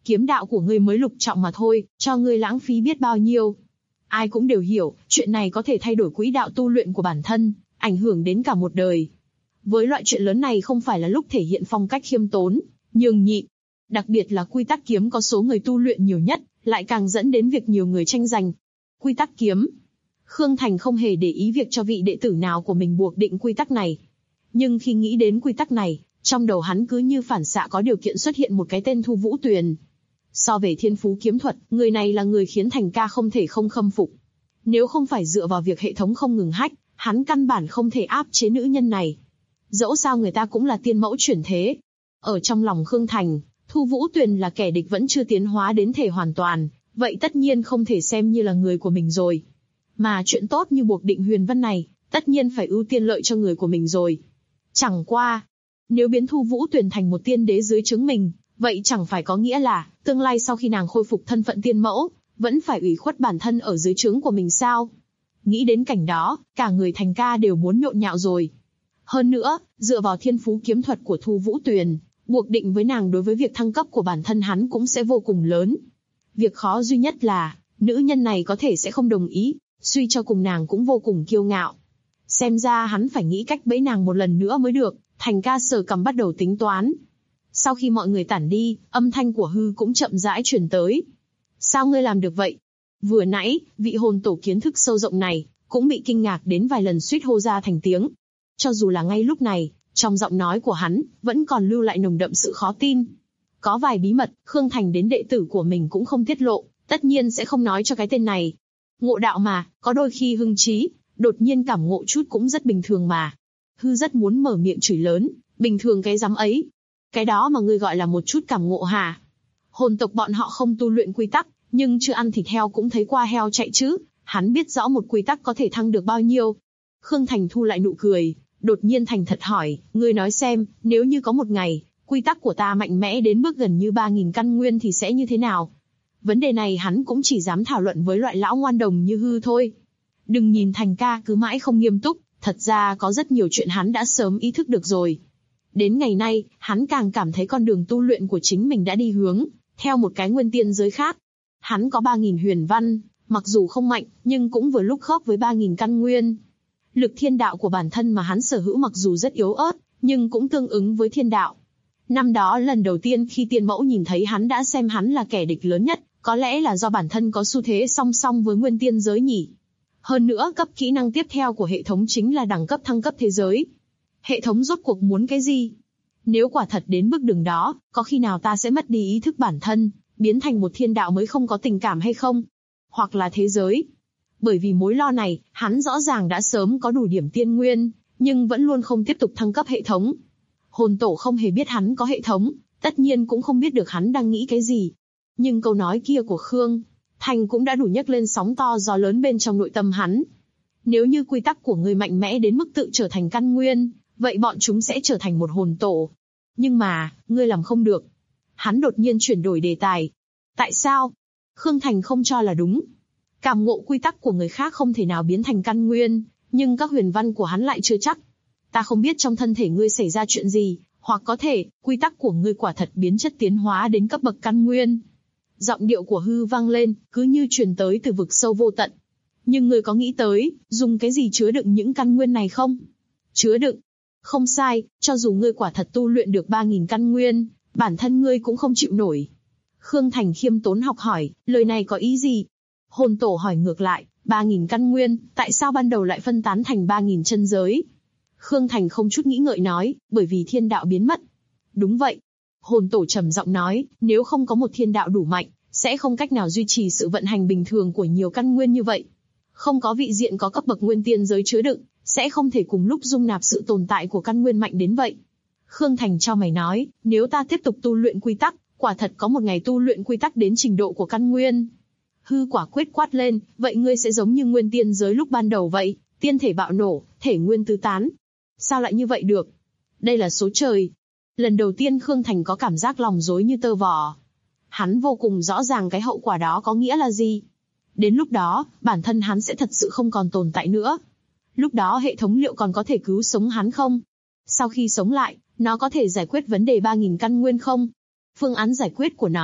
kiếm đạo của ngươi mới lục trọng mà thôi, cho ngươi lãng phí biết bao nhiêu. Ai cũng đều hiểu, chuyện này có thể thay đổi quỹ đạo tu luyện của bản thân, ảnh hưởng đến cả một đời. Với loại chuyện lớn này không phải là lúc thể hiện phong cách khiêm tốn, nhường nhịn. Đặc biệt là quy tắc kiếm có số người tu luyện nhiều nhất, lại càng dẫn đến việc nhiều người tranh giành. Quy tắc kiếm. Khương Thành không hề để ý việc cho vị đệ tử nào của mình buộc định quy tắc này. Nhưng khi nghĩ đến quy tắc này, trong đầu hắn cứ như phản xạ có điều kiện xuất hiện một cái tên Thu Vũ Tuyền. So về thiên phú kiếm thuật, người này là người khiến Thành ca không thể không khâm phục. Nếu không phải dựa vào việc hệ thống không ngừng hack, hắn căn bản không thể áp chế nữ nhân này. Dẫu sao người ta cũng là tiên mẫu chuyển thế. Ở trong lòng Khương Thành, Thu Vũ Tuyền là kẻ địch vẫn chưa tiến hóa đến thể hoàn toàn, vậy tất nhiên không thể xem như là người của mình rồi. Mà chuyện tốt như buộc định huyền văn này, tất nhiên phải ưu tiên lợi cho người của mình rồi. Chẳng qua, nếu biến Thu Vũ Tuyền thành một tiên đế dưới trướng mình, vậy chẳng phải có nghĩa là, tương lai sau khi nàng khôi phục thân phận tiên mẫu, vẫn phải ủy khuất bản thân ở dưới trướng của mình sao? Nghĩ đến cảnh đó, cả người Thành ca đều muốn nhộn nhạo rồi. Hơn nữa, dựa vào thiên phú kiếm thuật của Thu Vũ Tuyền, buộc định với nàng đối với việc thăng cấp của bản thân hắn cũng sẽ vô cùng lớn. Việc khó duy nhất là, nữ nhân này có thể sẽ không đồng ý, suy cho cùng nàng cũng vô cùng kiêu ngạo. Xem ra hắn phải nghĩ cách bẫy nàng một lần nữa mới được, Thành ca sờ cằm bắt đầu tính toán. Sau khi mọi người tản đi, âm thanh của Hư cũng chậm rãi truyền tới. Sao ngươi làm được vậy? Vừa nãy, vị hồn tổ kiến thức sâu rộng này, cũng bị kinh ngạc đến vài lần suýt hô ra thành tiếng. Cho dù là ngay lúc này, trong giọng nói của hắn, vẫn còn lưu lại nồng đậm sự khó tin. Có vài bí mật, Khương Thành đến đệ tử của mình cũng không tiết lộ, tất nhiên sẽ không nói cho cái tên này. Ngộ đạo mà, có đôi khi hưng trí, đột nhiên cảm ngộ chút cũng rất bình thường mà. Hư rất muốn mở miệng chửi lớn, bình thường cái dám ấy. Cái đó mà ngươi gọi là một chút cảm ngộ hả? Hồn tộc bọn họ không tu luyện quy tắc, nhưng chưa ăn thịt heo cũng thấy qua heo chạy chứ, hắn biết rõ một quy tắc có thể thăng được bao nhiêu. Khương Thành thu lại nụ cười, đột nhiên thành thật hỏi, ngươi nói xem, nếu như có một ngày, quy tắc của ta mạnh mẽ đến mức gần như 3.000 căn nguyên thì sẽ như thế nào? Vấn đề này hắn cũng chỉ dám thảo luận với loại lão ngoan đồng như Hư thôi. Đừng nhìn Thành ca cứ mãi không nghiêm túc, thật ra có rất nhiều chuyện hắn đã sớm ý thức được rồi. Đến ngày nay, hắn càng cảm thấy con đường tu luyện của chính mình đã đi hướng theo một cái nguyên tiên giới khác. Hắn có 3.000 huyền văn, mặc dù không mạnh, nhưng cũng vừa lúc khớp với 3.000 căn nguyên. Lực thiên đạo của bản thân mà hắn sở hữu mặc dù rất yếu ớt, nhưng cũng tương ứng với thiên đạo. Năm đó lần đầu tiên khi tiên mẫu nhìn thấy hắn đã xem hắn là kẻ địch lớn nhất, có lẽ là do bản thân có xu thế song song với nguyên tiên giới nhỉ. Hơn nữa cấp kỹ năng tiếp theo của hệ thống chính là đẳng cấp thăng cấp thế giới. Hệ thống rốt cuộc muốn cái gì? Nếu quả thật đến bước đường đó, có khi nào ta sẽ mất đi ý thức bản thân, biến thành một thiên đạo mới không có tình cảm hay không? Hoặc là thế giới? Bởi vì mối lo này, hắn rõ ràng đã sớm có đủ điểm tiên nguyên, nhưng vẫn luôn không tiếp tục thăng cấp hệ thống. Hồn tổ không hề biết hắn có hệ thống, tất nhiên cũng không biết được hắn đang nghĩ cái gì. Nhưng câu nói kia của Khương Thành cũng đã đủ nhấc lên sóng to gió lớn bên trong nội tâm hắn. Nếu như quy tắc của người mạnh mẽ đến mức tự trở thành căn nguyên, vậy bọn chúng sẽ trở thành một hồn tổ. Nhưng mà, ngươi làm không được. Hắn đột nhiên chuyển đổi đề tài. Tại sao? Khương Thành không cho là đúng. Cảm ngộ quy tắc của người khác không thể nào biến thành căn nguyên, nhưng các huyền văn của hắn lại chưa chắc. Ta không biết trong thân thể ngươi xảy ra chuyện gì, hoặc có thể, quy tắc của ngươi quả thật biến chất tiến hóa đến cấp bậc căn nguyên. Giọng điệu của Hư vang lên, cứ như truyền tới từ vực sâu vô tận. Nhưng ngươi có nghĩ tới, dùng cái gì chứa đựng những căn nguyên này không? Chứa đựng? Không sai, cho dù ngươi quả thật tu luyện được 3.000 căn nguyên, bản thân ngươi cũng không chịu nổi. Khương Thành khiêm tốn học hỏi, lời này có ý gì? Hồn tổ hỏi ngược lại, 3.000 căn nguyên, tại sao ban đầu lại phân tán thành 3.000 chân giới? Khương Thành không chút nghĩ ngợi nói, bởi vì thiên đạo biến mất. Đúng vậy. Hồn tổ trầm giọng nói, nếu không có một thiên đạo đủ mạnh, sẽ không cách nào duy trì sự vận hành bình thường của nhiều căn nguyên như vậy. Không có vị diện có cấp bậc nguyên tiên giới chứa đựng, sẽ không thể cùng lúc dung nạp sự tồn tại của căn nguyên mạnh đến vậy. Khương Thành chau mày nói, nếu ta tiếp tục tu luyện quy tắc, quả thật có một ngày tu luyện quy tắc đến trình độ của căn nguyên. Hư quả quyết quát lên, vậy ngươi sẽ giống như nguyên tiên giới lúc ban đầu vậy, tiên thể bạo nổ, thể nguyên tứ tán. Sao lại như vậy được? Đây là số trời. Lần đầu tiên Khương Thành có cảm giác lòng rối như tơ vò. Hắn vô cùng rõ ràng cái hậu quả đó có nghĩa là gì. Đến lúc đó, bản thân hắn sẽ thật sự không còn tồn tại nữa. Lúc đó hệ thống liệu còn có thể cứu sống hắn không? Sau khi sống lại, nó có thể giải quyết vấn đề 3.000 căn nguyên không? Phương án giải quyết của nó,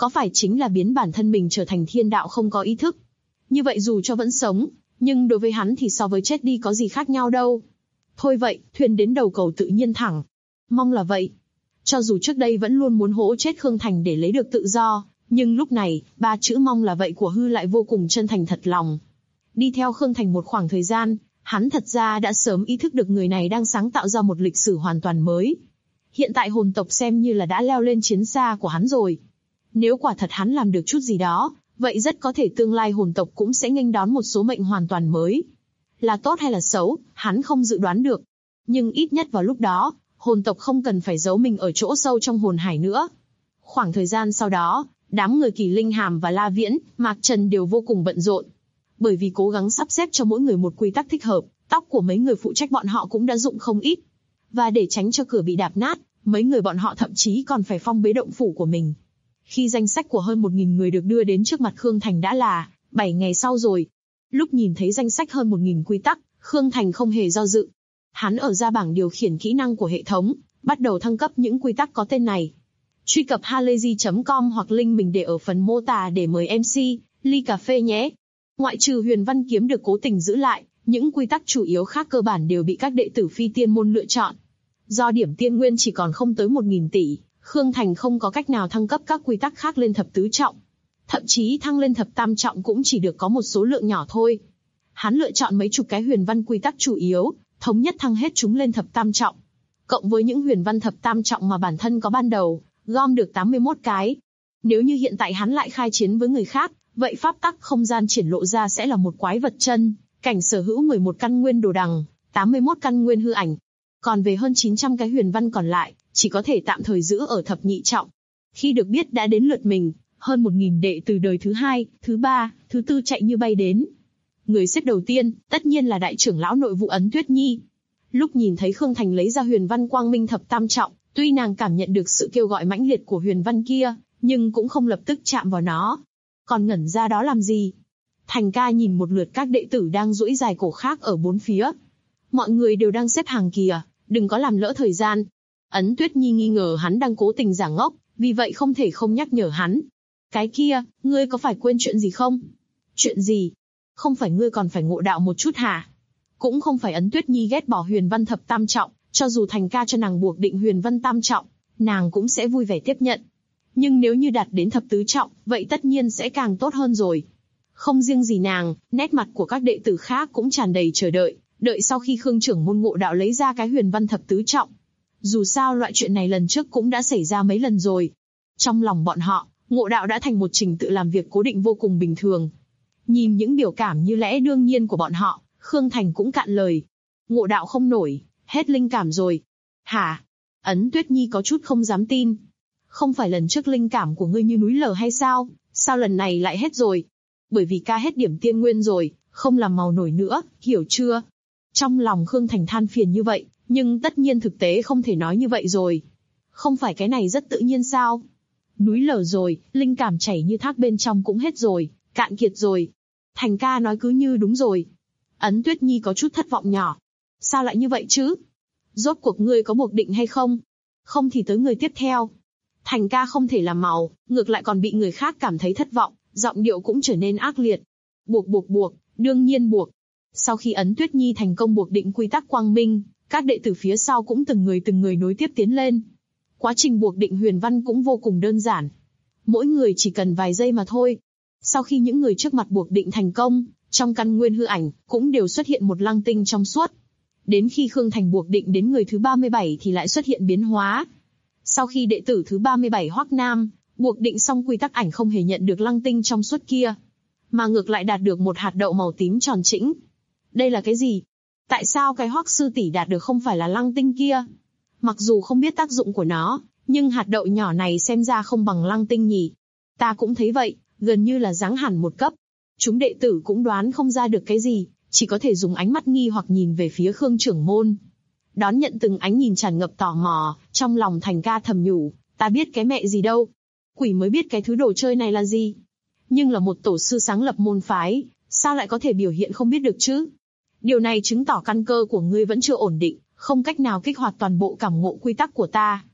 có phải chính là biến bản thân mình trở thành thiên đạo không có ý thức? Như vậy dù cho vẫn sống, nhưng đối với hắn thì so với chết đi có gì khác nhau đâu. Thôi vậy, thuyền đến đầu cầu tự nhiên thẳng. Mong là vậy. Cho dù trước đây vẫn luôn muốn hỗ chết Khương Thành để lấy được tự do, nhưng lúc này, 3 chữ mong là vậy của Hư lại vô cùng chân thành thật lòng. Đi theo Khương Thành một khoảng thời gian, hắn thật ra đã sớm ý thức được người này đang sáng tạo ra một lịch sử hoàn toàn mới. Hiện tại hồn tộc xem như là đã leo lên chiến xa của hắn rồi. Nếu quả thật hắn làm được chút gì đó, vậy rất có thể tương lai hồn tộc cũng sẽ nghênh đón một số mệnh hoàn toàn mới. Là tốt hay là xấu, hắn không dự đoán được. Nhưng ít nhất vào lúc đó, hồn tộc không cần phải giấu mình ở chỗ sâu trong hồn hải nữa. Khoảng thời gian sau đó, đám người Kỳ Linh Hàm và La Viễn, Mạc Trần đều vô cùng bận rộn. Bởi vì cố gắng sắp xếp cho mỗi người một quy tắc thích hợp, tóc của mấy người phụ trách bọn họ cũng đã rụng không ít. Và để tránh cho cửa bị đạp nát, mấy người bọn họ thậm chí còn phải phong bế động phủ của mình. Khi danh sách của hơn 1.000 người được đưa đến trước mặt Khương Thành đã là 7 ngày sau rồi. Lúc nhìn thấy danh sách hơn 1.000 quy tắc, Khương Thành không hề do dự. Hắn ở ra bảng điều khiển kỹ năng của hệ thống, bắt đầu thăng cấp những quy tắc có tên này. Truy cập halayzi.com hoặc link mình để ở phần mô tả để mời MC, ly cà phê nhé. Ngoại trừ huyền văn kiếm được cố tình giữ lại, những quy tắc chủ yếu khác cơ bản đều bị các đệ tử phi tiên môn lựa chọn. Do điểm tiên nguyên chỉ còn không tới 1.000 tỷ, Khương Thành không có cách nào thăng cấp các quy tắc khác lên thập tứ trọng. Thậm chí thăng lên thập tam trọng cũng chỉ được có một số lượng nhỏ thôi. Hắn lựa chọn mấy chục cái huyền văn quy tắc chủ yếu, thống nhất thăng hết chúng lên thập tam trọng. Cộng với những huyền văn thập tam trọng mà bản thân có ban đầu, gom được 81 cái. Nếu như hiện tại hắn lại khai chiến với người khác, vậy pháp tắc không gian triển lộ ra sẽ là một quái vật chân, cảnh sở hữu 11 căn nguyên đồ đằng, 81 căn nguyên hư ảnh. Còn về hơn 900 cái huyền văn còn lại, chỉ có thể tạm thời giữ ở thập nhị trọng. Khi được biết đã đến lượt mình, hơn 1.000 đệ từ đời thứ 2, thứ 3, thứ 4 chạy như bay đến. Người xếp đầu tiên, tất nhiên là đại trưởng lão nội vụ Ấn Tuyết Nhi. Lúc nhìn thấy Khương Thành lấy ra huyền văn quang minh thập tam trọng, tuy nàng cảm nhận được sự kêu gọi mãnh liệt của huyền văn kia, nhưng cũng không lập tức chạm vào nó. Còn ngẩn ra đó làm gì? Thành ca nhìn một lượt các đệ tử đang duỗi dài cổ khác ở bốn phía. Mọi người đều đang xếp hàng kìa, đừng có làm lỡ thời gian. Ấn Tuyết Nhi nghi ngờ hắn đang cố tình giả ngốc, vì vậy không thể không nhắc nhở hắn. Cái kia, ngươi có phải quên chuyện gì không? Chuyện gì? Không phải ngươi còn phải ngộ đạo một chút hả? Cũng không phải Ấn Tuyết Nhi ghét bỏ huyền văn thập tam trọng, cho dù Thành ca cho nàng buộc định huyền văn tam trọng, nàng cũng sẽ vui vẻ tiếp nhận. Nhưng nếu như đạt đến thập tứ trọng, vậy tất nhiên sẽ càng tốt hơn rồi. Không riêng gì nàng, nét mặt của các đệ tử khác cũng tràn đầy chờ đợi, đợi sau khi Khương trưởng môn ngộ đạo lấy ra cái huyền văn thập tứ trọng. Dù sao loại chuyện này lần trước cũng đã xảy ra mấy lần rồi. Trong lòng bọn họ, ngộ đạo đã thành một trình tự làm việc cố định vô cùng bình thường. Nhìn những biểu cảm như lẽ đương nhiên của bọn họ, Khương Thành cũng cạn lời. Ngộ đạo không nổi, hết linh cảm rồi. Hả? Ấn Tuyết Nhi có chút không dám tin. Không phải lần trước linh cảm của ngươi như núi lở hay sao? Sao lần này lại hết rồi? Bởi vì ca hết điểm tiên nguyên rồi, không làm màu nổi nữa, hiểu chưa? Trong lòng Khương Thành than phiền như vậy, nhưng tất nhiên thực tế không thể nói như vậy rồi. Không phải cái này rất tự nhiên sao? Núi lở rồi, linh cảm chảy như thác bên trong cũng hết rồi, cạn kiệt rồi. Thành ca nói cứ như đúng rồi. Ấn Tuyết Nhi có chút thất vọng nhỏ. Sao lại như vậy chứ? Rốt cuộc ngươi có buộc định hay không? Không thì tới người tiếp theo. Thành ca không thể làm màu, ngược lại còn bị người khác cảm thấy thất vọng, giọng điệu cũng trở nên ác liệt. Buộc, đương nhiên buộc. Sau khi Ấn Tuyết Nhi thành công buộc định quy tắc quang minh, các đệ tử phía sau cũng từng người nối tiếp tiến lên. Quá trình buộc định huyền văn cũng vô cùng đơn giản. Mỗi người chỉ cần vài giây mà thôi. Sau khi những người trước mặt buộc định thành công, trong căn nguyên hư ảnh, cũng đều xuất hiện một lăng tinh trong suốt. Đến khi Khương Thành buộc định đến người thứ 37 thì lại xuất hiện biến hóa. Sau khi đệ tử thứ 37 Hoắc Nam, buộc định xong quy tắc ảnh không hề nhận được lăng tinh trong suốt kia, mà ngược lại đạt được một hạt đậu màu tím tròn trĩnh. Đây là cái gì? Tại sao cái Hoắc sư tỷ đạt được không phải là lăng tinh kia? Mặc dù không biết tác dụng của nó, nhưng hạt đậu nhỏ này xem ra không bằng lăng tinh nhỉ. Ta cũng thấy vậy, gần như là giáng hẳn một cấp. Chúng đệ tử cũng đoán không ra được cái gì, chỉ có thể dùng ánh mắt nghi hoặc nhìn về phía Khương trưởng môn. Đón nhận từng ánh nhìn tràn ngập tò mò, trong lòng Thành ca thầm nhủ, ta biết cái mẹ gì đâu. Quỷ mới biết cái thứ đồ chơi này là gì. Nhưng là một tổ sư sáng lập môn phái, sao lại có thể biểu hiện không biết được chứ? Điều này chứng tỏ căn cơ của ngươi vẫn chưa ổn định, không cách nào kích hoạt toàn bộ cảm ngộ quy tắc của ta.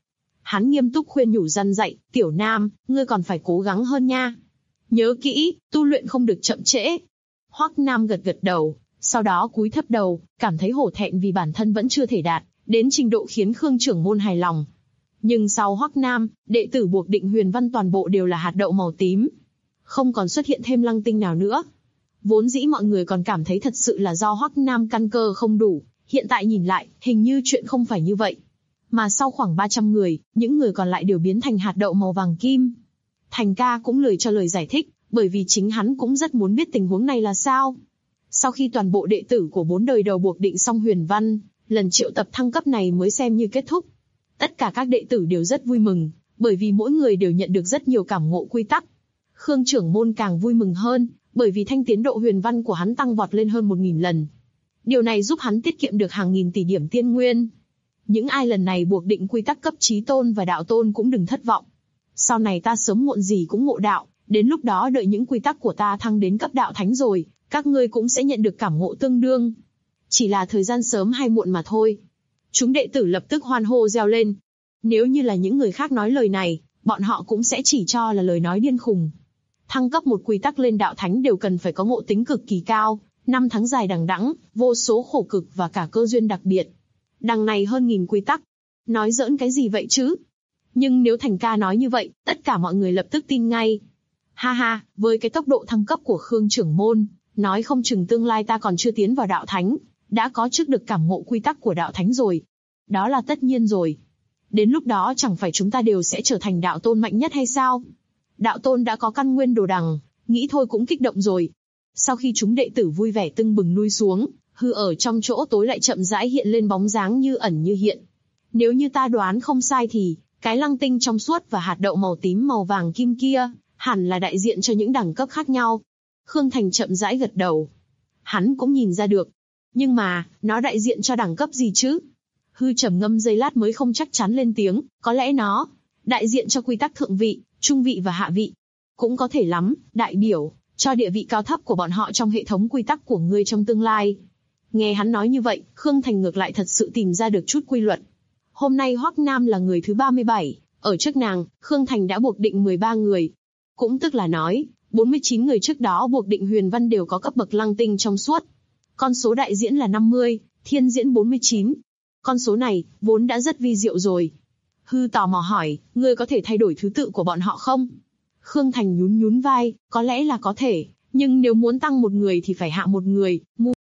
Hắn nghiêm túc khuyên nhủ răn dạy, Tiểu Nam, ngươi còn phải cố gắng hơn nha. Nhớ kỹ, tu luyện không được chậm trễ. Hoắc Nam gật gật đầu, sau đó cúi thấp đầu, cảm thấy hổ thẹn vì bản thân vẫn chưa thể đạt đến trình độ khiến Khương trưởng môn hài lòng. Nhưng sau Hoắc Nam, đệ tử buộc Định Huyền Văn toàn bộ đều là hạt đậu màu tím. Không còn xuất hiện thêm Lăng Tinh nào nữa. Vốn dĩ mọi người còn cảm thấy thật sự là do Hoắc Nam căn cơ không đủ, hiện tại nhìn lại, hình như chuyện không phải như vậy. Mà sau khoảng 300 người, những người còn lại đều biến thành hạt đậu màu vàng kim. Thành ca cũng lười cho lời giải thích, bởi vì chính hắn cũng rất muốn biết tình huống này là sao. Sau khi toàn bộ đệ tử của 4 đời đầu buộc định xong Huyền Văn, lần triệu tập thăng cấp này mới xem như kết thúc. Tất cả các đệ tử đều rất vui mừng, bởi vì mỗi người đều nhận được rất nhiều cảm ngộ quy tắc. Khương trưởng môn càng vui mừng hơn, bởi vì thanh tiến độ Huyền Văn của hắn tăng vọt lên hơn 1000 lần. Điều này giúp hắn tiết kiệm được hàng nghìn tỷ điểm tiên nguyên. Những ai lần này buộc định quy tắc cấp chí tôn và đạo tôn cũng đừng thất vọng. Sau này ta sớm muộn gì cũng ngộ đạo, đến lúc đó đợi những quy tắc của ta thăng đến cấp đạo thánh rồi, các ngươi cũng sẽ nhận được cảm ngộ tương đương. Chỉ là thời gian sớm hay muộn mà thôi. Chúng đệ tử lập tức hoan hô reo lên. Nếu như là những người khác nói lời này, bọn họ cũng sẽ chỉ cho là lời nói điên khùng. Thăng cấp một quy tắc lên đạo thánh đều cần phải có ngộ tính cực kỳ cao, 5 tháng dài đằng đẵng, vô số khổ cực và cả cơ duyên đặc biệt. Đằng này hơn 1000 quy tắc. Nói giỡn cái gì vậy chứ? Nhưng nếu Thành ca nói như vậy, tất cả mọi người lập tức tin ngay. Ha ha, với cái tốc độ thăng cấp của Khương trưởng môn, nói không chừng tương lai ta còn chưa tiến vào đạo thánh, đã có trước được cảm ngộ quy tắc của đạo thánh rồi. Đó là tất nhiên rồi. Đến lúc đó chẳng phải chúng ta đều sẽ trở thành đạo tôn mạnh nhất hay sao? Đạo tôn đã có căn nguyên đồ đằng, nghĩ thôi cũng kích động rồi. Sau khi chúng đệ tử vui vẻ tưng bừng lui xuống, hư ở trong chỗ tối lại chậm rãi hiện lên bóng dáng như ẩn như hiện. Nếu như ta đoán không sai thì, cái lăng tinh trong suốt và hạt đậu màu tím màu vàng kim kia, hẳn là đại diện cho những đẳng cấp khác nhau. Khương Thành chậm rãi gật đầu. Hắn cũng nhìn ra được. Nhưng mà, nó đại diện cho đẳng cấp gì chứ? Hư trầm ngâm giây lát mới không chắc chắn lên tiếng, có lẽ nó đại diện cho quy tắc thượng vị, trung vị và hạ vị. Cũng có thể lắm, đại biểu cho địa vị cao thấp của bọn họ trong hệ thống quy tắc của ngươi trong tương lai. Nghe hắn nói như vậy, Khương Thành ngược lại thật sự tìm ra được chút quy luật. Hôm nay Hoắc Nam là người thứ 37, ở trước nàng, Khương Thành đã buộc định 13 người. Cũng tức là nói, 49 người trước đó buộc định Huyền Văn đều có cấp bậc lăng tinh trong suốt. Con số đại diễn là 50, thiên diễn 49. Con số này, vốn đã rất vi diệu rồi. Hư tò mò hỏi, ngươi có thể thay đổi thứ tự của bọn họ không? Khương Thành nhún nhún vai, có lẽ là có thể, nhưng nếu muốn tăng một người thì phải hạ một người.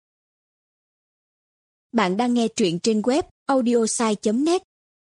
Bạn đang nghe truyện trên web audiosai.net.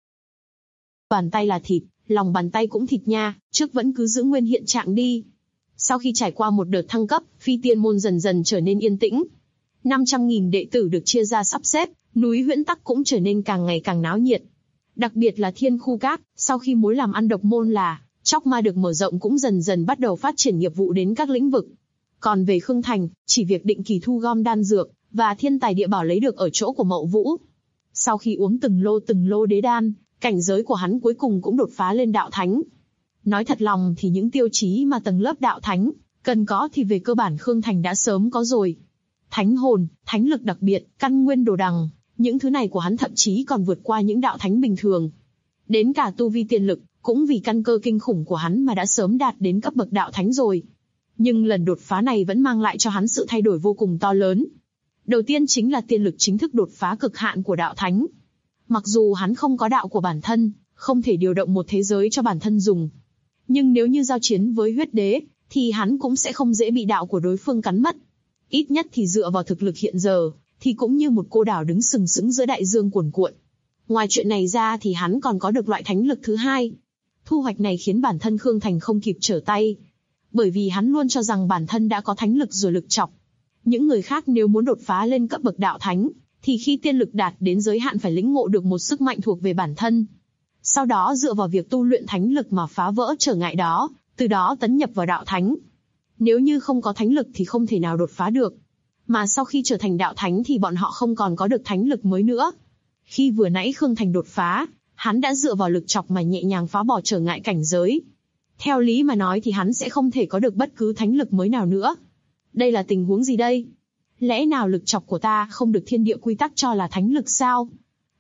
Bàn tay là thịt, lòng bàn tay cũng thịt nha, trước vẫn cứ giữ nguyên hiện trạng đi. Sau khi trải qua một đợt thăng cấp, Phi Tiên môn dần dần trở nên yên tĩnh. 500.000 đệ tử được chia ra sắp xếp, núi Huyễn Tắc cũng trở nên càng ngày càng náo nhiệt. Đặc biệt là Thiên Khu Các, sau khi mối làm ăn độc môn là Chóc Ma được mở rộng cũng dần dần bắt đầu phát triển nghiệp vụ đến các lĩnh vực. Còn về Khương Thành, chỉ việc định kỳ thu gom đan dược và thiên tài địa bảo lấy được ở chỗ của Mậu Vũ. Sau khi uống từng lô đế đan, cảnh giới của hắn cuối cùng cũng đột phá lên đạo thánh. Nói thật lòng thì những tiêu chí mà tầng lớp đạo thánh cần có thì về cơ bản Khương Thành đã sớm có rồi. Thánh hồn, thánh lực đặc biệt, căn nguyên đồ đằng, những thứ này của hắn thậm chí còn vượt qua những đạo thánh bình thường. Đến cả tu vi tiên lực, cũng vì căn cơ kinh khủng của hắn mà đã sớm đạt đến cấp bậc đạo thánh rồi. Nhưng lần đột phá này vẫn mang lại cho hắn sự thay đổi vô cùng to lớn. Đầu tiên chính là tiên lực chính thức đột phá cực hạn của đạo thánh. Mặc dù hắn không có đạo của bản thân, không thể điều động một thế giới cho bản thân dùng. Nhưng nếu như giao chiến với huyết đế, thì hắn cũng sẽ không dễ bị đạo của đối phương cắn mất. Ít nhất thì dựa vào thực lực hiện giờ, thì cũng như một cô đảo đứng sừng sững giữa đại dương cuồn cuộn. Ngoài chuyện này ra thì hắn còn có được loại thánh lực thứ hai. Thu hoạch này khiến bản thân Khương Thành không kịp trở tay. Bởi vì hắn luôn cho rằng bản thân đã có thánh lực rồi lực chọc. Những người khác nếu muốn đột phá lên cấp bậc đạo thánh, thì khi tiên lực đạt đến giới hạn phải lĩnh ngộ được một sức mạnh thuộc về bản thân. Sau đó dựa vào việc tu luyện thánh lực mà phá vỡ trở ngại đó, từ đó tấn nhập vào đạo thánh. Nếu như không có thánh lực thì không thể nào đột phá được. Mà sau khi trở thành đạo thánh thì bọn họ không còn có được thánh lực mới nữa. Khi vừa nãy Khương Thành đột phá, hắn đã dựa vào lực chọc mà nhẹ nhàng phá bỏ trở ngại cảnh giới. Theo lý mà nói thì hắn sẽ không thể có được bất cứ thánh lực mới nào nữa. Đây là tình huống gì đây? Lẽ nào lực chọc của ta không được thiên địa quy tắc cho là thánh lực sao?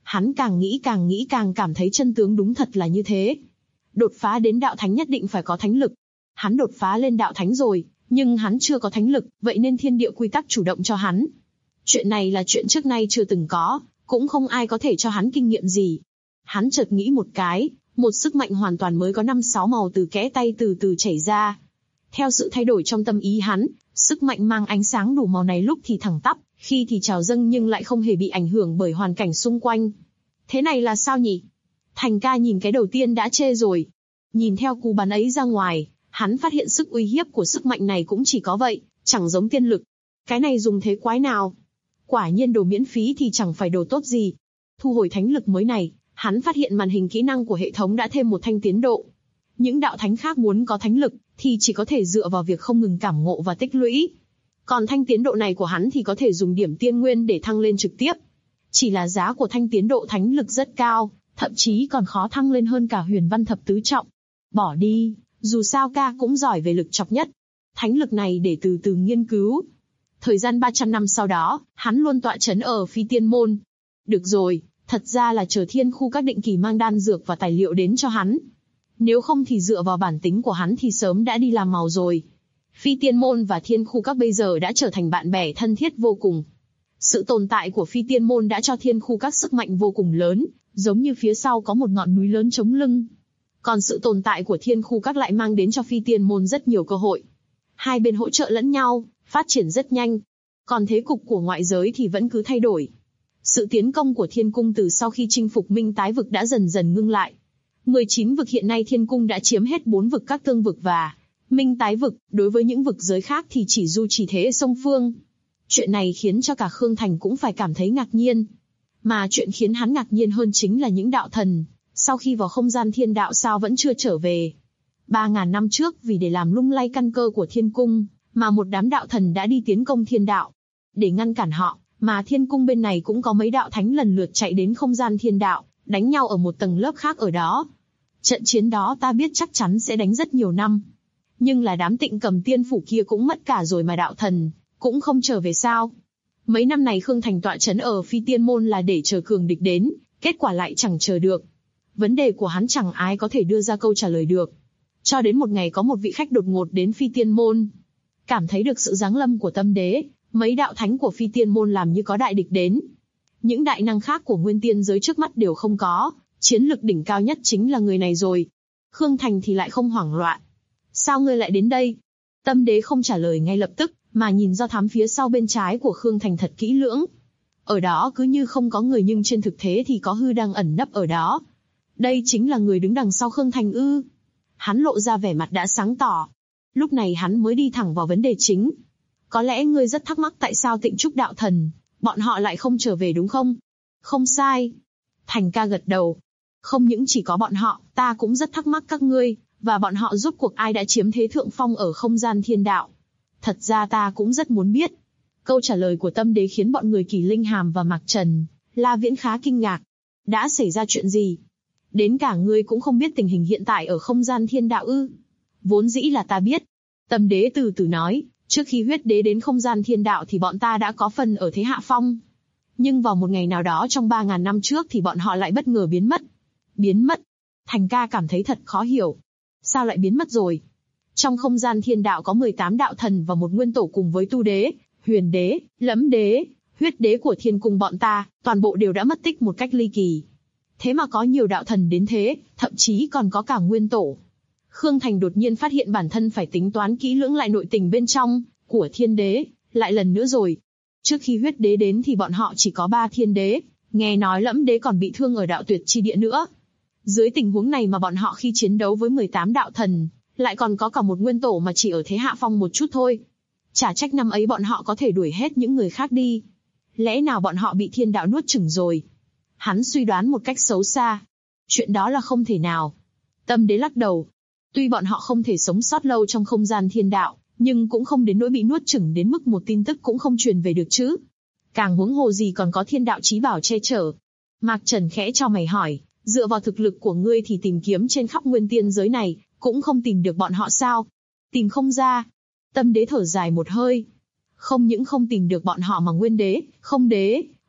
Hắn càng nghĩ càng cảm thấy chân tướng đúng thật là như thế. Đột phá đến đạo thánh nhất định phải có thánh lực. Hắn đột phá lên đạo thánh rồi, nhưng hắn chưa có thánh lực, vậy nên thiên địa quy tắc chủ động cho hắn. Chuyện này là chuyện trước nay chưa từng có, cũng không ai có thể cho hắn kinh nghiệm gì. Hắn chợt nghĩ một cái, một sức mạnh hoàn toàn mới có 5-6 màu từ kẽ tay từ từ chảy ra. Theo sự thay đổi trong tâm ý hắn, sức mạnh mang ánh sáng đủ màu này lúc thì thẳng tắp, khi thì trào dâng nhưng lại không hề bị ảnh hưởng bởi hoàn cảnh xung quanh. Thế này là sao nhỉ? Thành ca nhìn cái đầu tiên đã chê rồi. Nhìn theo cú bắn ấy ra ngoài, hắn phát hiện sức uy hiếp của sức mạnh này cũng chỉ có vậy, chẳng giống tiên lực. Cái này dùng thế quái nào? Quả nhiên đồ miễn phí thì chẳng phải đồ tốt gì. Thu hồi thánh lực mới này, hắn phát hiện màn hình kỹ năng của hệ thống đã thêm một thanh tiến độ. Những đạo thánh khác muốn có thánh lực, thì chỉ có thể dựa vào việc không ngừng cảm ngộ và tích lũy. Còn thanh tiến độ này của hắn thì có thể dùng điểm tiên nguyên để thăng lên trực tiếp. Chỉ là giá của thanh tiến độ thánh lực rất cao, thậm chí còn khó thăng lên hơn cả huyền văn thập tứ trọng. Bỏ đi, dù sao ca cũng giỏi về lực chọc nhất. Thánh lực này để từ từ nghiên cứu. Thời gian 300 năm sau đó, hắn luôn tọa chấn ở Phi Tiên Môn. Được rồi, thật ra là chờ thiên khu các định kỳ mang đan dược và tài liệu đến cho hắn. Nếu không thì dựa vào bản tính của hắn thì sớm đã đi làm màu rồi. Phi Tiên Môn và thiên khu các bây giờ đã trở thành bạn bè thân thiết vô cùng. Sự tồn tại của Phi Tiên Môn đã cho thiên khu các sức mạnh vô cùng lớn, giống như phía sau có một ngọn núi lớn chống lưng. Còn sự tồn tại của thiên khu các lại mang đến cho Phi Tiên Môn rất nhiều cơ hội. Hai bên hỗ trợ lẫn nhau, phát triển rất nhanh. Còn thế cục của ngoại giới thì vẫn cứ thay đổi. Sự tiến công của thiên cung từ sau khi chinh phục Minh Tái vực đã dần dần ngưng lại. 19 vực hiện nay thiên cung đã chiếm hết 4 vực các tương vực và Minh Tái vực, đối với những vực giới khác thì chỉ du chỉ thế song phương. Chuyện này khiến cho cả Khương Thành cũng phải cảm thấy ngạc nhiên. Mà chuyện khiến hắn ngạc nhiên hơn chính là những đạo thần, sau khi vào không gian thiên đạo sao vẫn chưa trở về. 3.000 năm trước vì để làm lung lay căn cơ của thiên cung, mà một đám đạo thần đã đi tiến công thiên đạo. Để ngăn cản họ, mà thiên cung bên này cũng có mấy đạo thánh lần lượt chạy đến không gian thiên đạo, đánh nhau ở một tầng lớp khác ở đó. Trận chiến đó ta biết chắc chắn sẽ đánh rất nhiều năm. Nhưng là đám Tịnh Cầm Tiên phủ kia cũng mất cả rồi mà đạo thần cũng không trở về sao? Mấy năm này Khương Thành tọa chấn ở Phi Tiên Môn là để chờ cường địch đến, kết quả lại chẳng chờ được. Vấn đề của hắn chẳng ai có thể đưa ra câu trả lời được. Cho đến một ngày có một vị khách đột ngột đến Phi Tiên Môn. Cảm thấy được sự giáng lâm của tâm đế, mấy đạo thánh của Phi Tiên Môn làm như có đại địch đến. Những đại năng khác của nguyên tiên giới trước mắt đều không có, chiến lực đỉnh cao nhất chính là người này rồi. Khương Thành thì lại không hoảng loạn. Sao ngươi lại đến đây? Tâm đế không trả lời ngay lập tức, mà nhìn do thám phía sau bên trái của Khương Thành thật kỹ lưỡng. Ở đó cứ như không có người nhưng trên thực tế thì có hư đang ẩn nấp ở đó. Đây chính là người đứng đằng sau Khương Thành ư? Hắn lộ ra vẻ mặt đã sáng tỏ. Lúc này hắn mới đi thẳng vào vấn đề chính. Có lẽ ngươi rất thắc mắc tại sao Tịnh Trúc đạo thần, bọn họ lại không trở về đúng không? Không sai. Thành ca gật đầu. Không những chỉ có bọn họ, ta cũng rất thắc mắc các ngươi, và bọn họ rốt cuộc ai đã chiếm thế thượng phong ở không gian thiên đạo. Thật ra ta cũng rất muốn biết. Câu trả lời của tâm đế khiến bọn người Kỳ Linh Hàm và Mạc Trần, La Viễn khá kinh ngạc. Đã xảy ra chuyện gì? Đến cả ngươi cũng không biết tình hình hiện tại ở không gian thiên đạo ư? Vốn dĩ là ta biết. Tâm đế từ từ nói, trước khi huyết đế đến không gian thiên đạo thì bọn ta đã có phần ở thế hạ phong. Nhưng vào một ngày nào đó trong 3.000 năm trước thì bọn họ lại bất ngờ biến mất. Biến mất? Thành ca cảm thấy thật khó hiểu. Sao lại biến mất rồi? Trong không gian thiên đạo có 18 đạo thần và một nguyên tổ cùng với tu đế, huyền đế, lẫm đế, huyết đế của thiên cung bọn ta, toàn bộ đều đã mất tích một cách ly kỳ. Thế mà có nhiều đạo thần đến thế, thậm chí còn có cả nguyên tổ. Khương Thành đột nhiên phát hiện bản thân phải tính toán kỹ lưỡng lại nội tình bên trong của thiên đế, lại lần nữa rồi. Trước khi huyết đế đến thì bọn họ chỉ có 3 thiên đế, nghe nói lẫm đế còn bị thương ở đạo tuyệt chi địa nữa. Dưới tình huống này mà bọn họ khi chiến đấu với 18 đạo thần, lại còn có cả một nguyên tổ mà chỉ ở thế hạ phong một chút thôi. Chả trách năm ấy bọn họ có thể đuổi hết những người khác đi. Lẽ nào bọn họ bị thiên đạo nuốt chửng rồi? Hắn suy đoán một cách xấu xa. Chuyện đó là không thể nào. Tâm đế lắc đầu. Tuy bọn họ không thể sống sót lâu trong không gian thiên đạo, nhưng cũng không đến nỗi bị nuốt chửng đến mức một tin tức cũng không truyền về được chứ. Càng huống hồ gì còn có thiên đạo chí bảo che chở. Mạc Trần khẽ cho mày hỏi, dựa vào thực lực của ngươi thì tìm kiếm trên khắp nguyên tiên giới này, cũng không tìm được bọn họ sao? Tìm không ra. Tâm đế thở dài một hơi. Không những không tìm được bọn họ mà nguyên đế, không đế,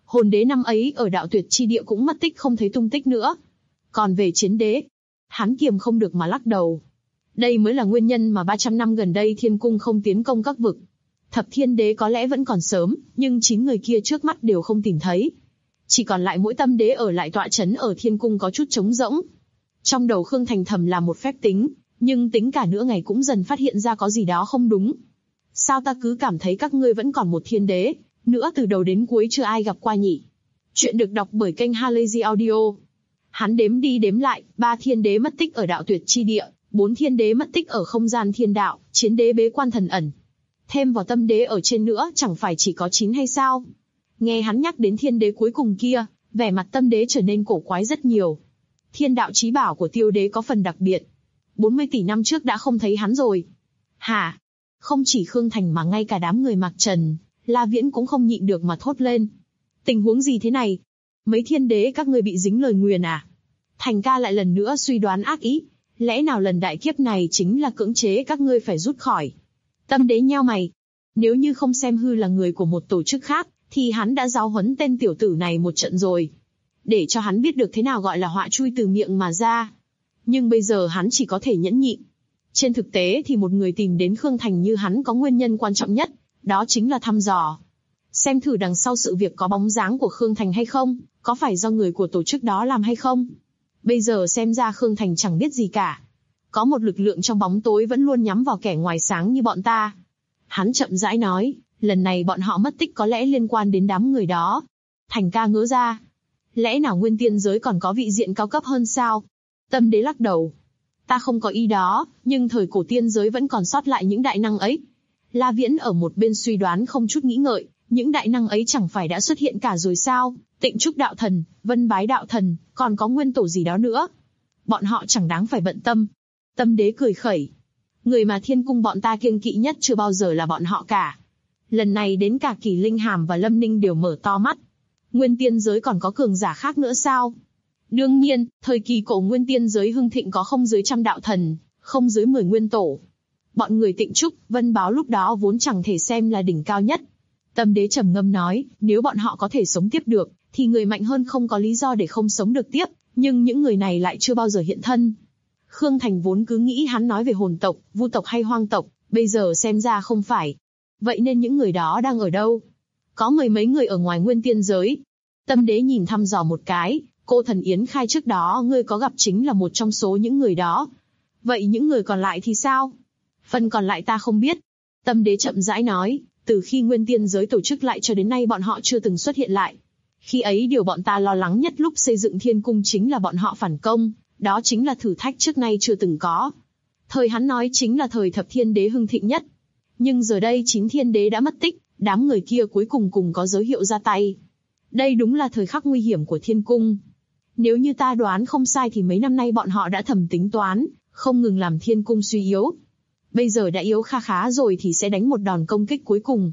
Hồn đế năm ấy ở đạo tuyệt chi địa cũng mất tích không thấy tung tích nữa. Còn về chiến đế, hắn kiềm không được mà lắc đầu. Đây mới là nguyên nhân mà 300 năm gần đây thiên cung không tiến công các vực. Thập thiên đế có lẽ vẫn còn sớm, nhưng 9 người kia trước mắt đều không tìm thấy. Chỉ còn lại mỗi tâm đế ở lại tọa trấn ở thiên cung có chút trống rỗng. Trong đầu Khương Thành thầm là một phép tính, nhưng tính cả nửa ngày cũng dần phát hiện ra có gì đó không đúng. Sao ta cứ cảm thấy các ngươi vẫn còn một thiên đế, nữa từ đầu đến cuối chưa ai gặp qua nhỉ? Chuyện được đọc bởi kênh Halazy Audio. Hắn đếm đi đếm lại, 3 thiên đế mất tích ở đạo tuyệt chi địa, 4 thiên đế mất tích ở không gian thiên đạo, chiến đế bế quan thần ẩn. Thêm vào tâm đế ở trên nữa chẳng phải chỉ có 9 hay sao? Nghe hắn nhắc đến thiên đế cuối cùng kia, vẻ mặt tâm đế trở nên cổ quái rất nhiều. Thiên đạo chí bảo của tiêu đế có phần đặc biệt. 40 tỷ năm trước đã không thấy hắn rồi. Hả? Không chỉ Khương Thành mà ngay cả đám người Mạc Trần, La Viễn cũng không nhịn được mà thốt lên. Tình huống gì thế này? Mấy thiên đế các ngươi bị dính lời nguyền à? Thành ca lại lần nữa suy đoán ác ý. Lẽ nào lần đại kiếp này chính là cưỡng chế các ngươi phải rút khỏi? Tâm đế nheo mày. Nếu như không xem hư là người của một tổ chức khác, thì hắn đã giáo huấn tên tiểu tử này một trận rồi. Để cho hắn biết được thế nào gọi là họa chui từ miệng mà ra. Nhưng bây giờ hắn chỉ có thể nhẫn nhịn. Trên thực tế thì một người tìm đến Khương Thành như hắn có nguyên nhân quan trọng nhất, đó chính là thăm dò. Xem thử đằng sau sự việc có bóng dáng của Khương Thành hay không, có phải do người của tổ chức đó làm hay không. Bây giờ xem ra Khương Thành chẳng biết gì cả. Có một lực lượng trong bóng tối vẫn luôn nhắm vào kẻ ngoài sáng như bọn ta. Hắn chậm rãi nói, lần này bọn họ mất tích có lẽ liên quan đến đám người đó. Thành ca ngỡ ra. Lẽ nào nguyên tiên giới còn có vị diện cao cấp hơn sao? Tâm đế lắc đầu. Ta không có ý đó, nhưng thời cổ tiên giới vẫn còn sót lại những đại năng ấy. La Viễn ở một bên suy đoán không chút nghĩ ngợi, những đại năng ấy chẳng phải đã xuất hiện cả rồi sao? Tịnh Trúc đạo thần, Vân Bái đạo thần, còn có nguyên tổ gì đó nữa. Bọn họ chẳng đáng phải bận tâm. Tâm đế cười khẩy. Người mà thiên cung bọn ta kiêng kỵ nhất chưa bao giờ là bọn họ cả. Lần này đến cả Kỳ Linh Hàm và Lâm Ninh đều mở to mắt. Nguyên tiên giới còn có cường giả khác nữa sao? Đương nhiên, thời kỳ cổ nguyên tiên giới hưng thịnh có không dưới 100 đạo thần, không dưới 10 nguyên tổ. Bọn người Tịnh Trúc, Vân Báo lúc đó vốn chẳng thể xem là đỉnh cao nhất. Tâm đế trầm ngâm nói, nếu bọn họ có thể sống tiếp được, thì người mạnh hơn không có lý do để không sống được tiếp, nhưng những người này lại chưa bao giờ hiện thân. Khương Thành vốn cứ nghĩ hắn nói về hồn tộc, vu tộc hay hoang tộc, bây giờ xem ra không phải. Vậy nên những người đó đang ở đâu? Có mười mấy người ở ngoài nguyên tiên giới. Tâm đế nhìn thăm dò một cái, cô thần Yến Khai trước đó ngươi có gặp chính là một trong số những người đó. Vậy những người còn lại thì sao? Phần còn lại ta không biết. Tâm đế chậm rãi nói, từ khi nguyên tiên giới tổ chức lại cho đến nay bọn họ chưa từng xuất hiện lại. Khi ấy điều bọn ta lo lắng nhất lúc xây dựng thiên cung chính là bọn họ phản công, đó chính là thử thách trước nay chưa từng có. Thời hắn nói chính là thời thập thiên đế hưng thịnh nhất. Nhưng giờ đây 9 thiên đế đã mất tích, đám người kia cuối cùng có dấu hiệu ra tay. Đây đúng là thời khắc nguy hiểm của thiên cung. Nếu như ta đoán không sai thì mấy năm nay bọn họ đã thầm tính toán, không ngừng làm thiên cung suy yếu. Bây giờ đã yếu kha khá rồi thì sẽ đánh một đòn công kích cuối cùng.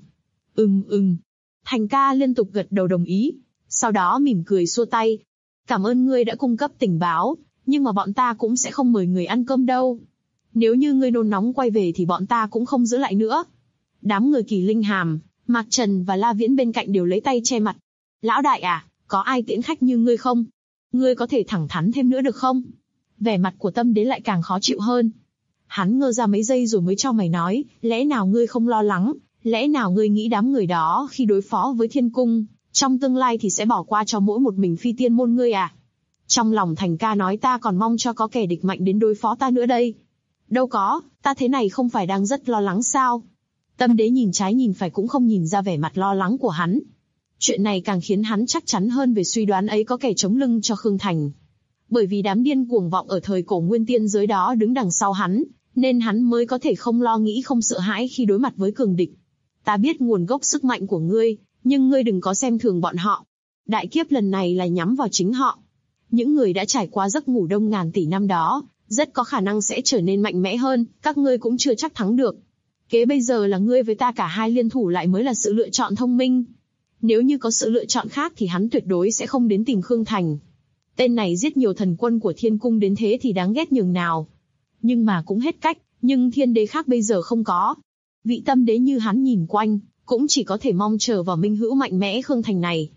Thành ca liên tục gật đầu đồng ý, sau đó mỉm cười xua tay. Cảm ơn ngươi đã cung cấp tình báo, nhưng mà bọn ta cũng sẽ không mời người ăn cơm đâu. Nếu như ngươi nôn nóng quay về thì bọn ta cũng không giữ lại nữa. Đám người Kỳ Linh Hàm, Mạc Trần và La Viễn bên cạnh đều lấy tay che mặt. Lão đại à, có ai tiễn khách như ngươi không? Ngươi có thể thẳng thắn thêm nữa được không? Vẻ mặt của tâm đế lại càng khó chịu hơn. Hắn ngơ ra mấy giây rồi mới cho mày nói, lẽ nào ngươi không lo lắng, lẽ nào ngươi nghĩ đám người đó khi đối phó với thiên cung, trong tương lai thì sẽ bỏ qua cho mỗi một mình phi tiên môn ngươi à? Trong lòng Thành ca nói ta còn mong cho có kẻ địch mạnh đến đối phó ta nữa đây. Đâu có, ta thế này không phải đang rất lo lắng sao? Tâm đế nhìn trái nhìn phải cũng không nhìn ra vẻ mặt lo lắng của hắn. Chuyện này càng khiến hắn chắc chắn hơn về suy đoán ấy có kẻ chống lưng cho Khương Thành. Bởi vì đám điên cuồng vọng ở thời cổ nguyên tiên giới đó đứng đằng sau hắn, nên hắn mới có thể không lo nghĩ không sợ hãi khi đối mặt với cường địch. Ta biết nguồn gốc sức mạnh của ngươi, nhưng ngươi đừng có xem thường bọn họ. Đại kiếp lần này là nhắm vào chính họ. Những người đã trải qua giấc ngủ đông ngàn tỷ năm đó, rất có khả năng sẽ trở nên mạnh mẽ hơn, các ngươi cũng chưa chắc thắng được. Kế bây giờ là ngươi với ta cả hai liên thủ lại mới là sự lựa chọn thông minh. Nếu như có sự lựa chọn khác thì hắn tuyệt đối sẽ không đến tìm Khương Thành. Tên này giết nhiều thần quân của thiên cung đến thế thì đáng ghét nhường nào. Nhưng mà cũng hết cách, nhưng thiên đế khác bây giờ không có. Vị tâm đế như hắn nhìn quanh, cũng chỉ có thể mong chờ vào minh hữu mạnh mẽ Khương Thành này.